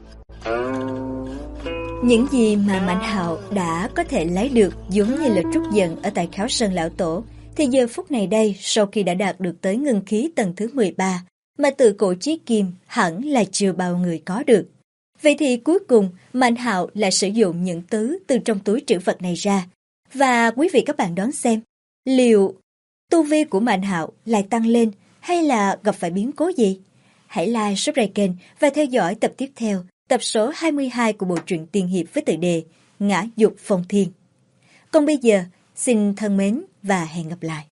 Những gì mà Mạnh Hạo đã có thể lấy được giống như là trút giận ở tại Kháo Sơn lão tổ, thì giờ phút này đây, sau khi đã đạt được tới ngưng khí tầng thứ 13, mà từ cổ chí kim hẳn là chưa bao người có được. Vậy thì cuối cùng, Mạnh Hạo lại sử dụng những thứ từ trong túi trữ vật này ra. Và quý vị các bạn đoán xem, liệu tu vi của Mạnh Hạo lại tăng lên hay là gặp phải biến cố gì? Hãy like, subscribe kênh và theo dõi tập tiếp theo, tập số 22 của bộ truyện tiên hiệp với tựa đề Ngã Dục Phong Thiên. Còn bây giờ, xin thân mến và hẹn gặp lại.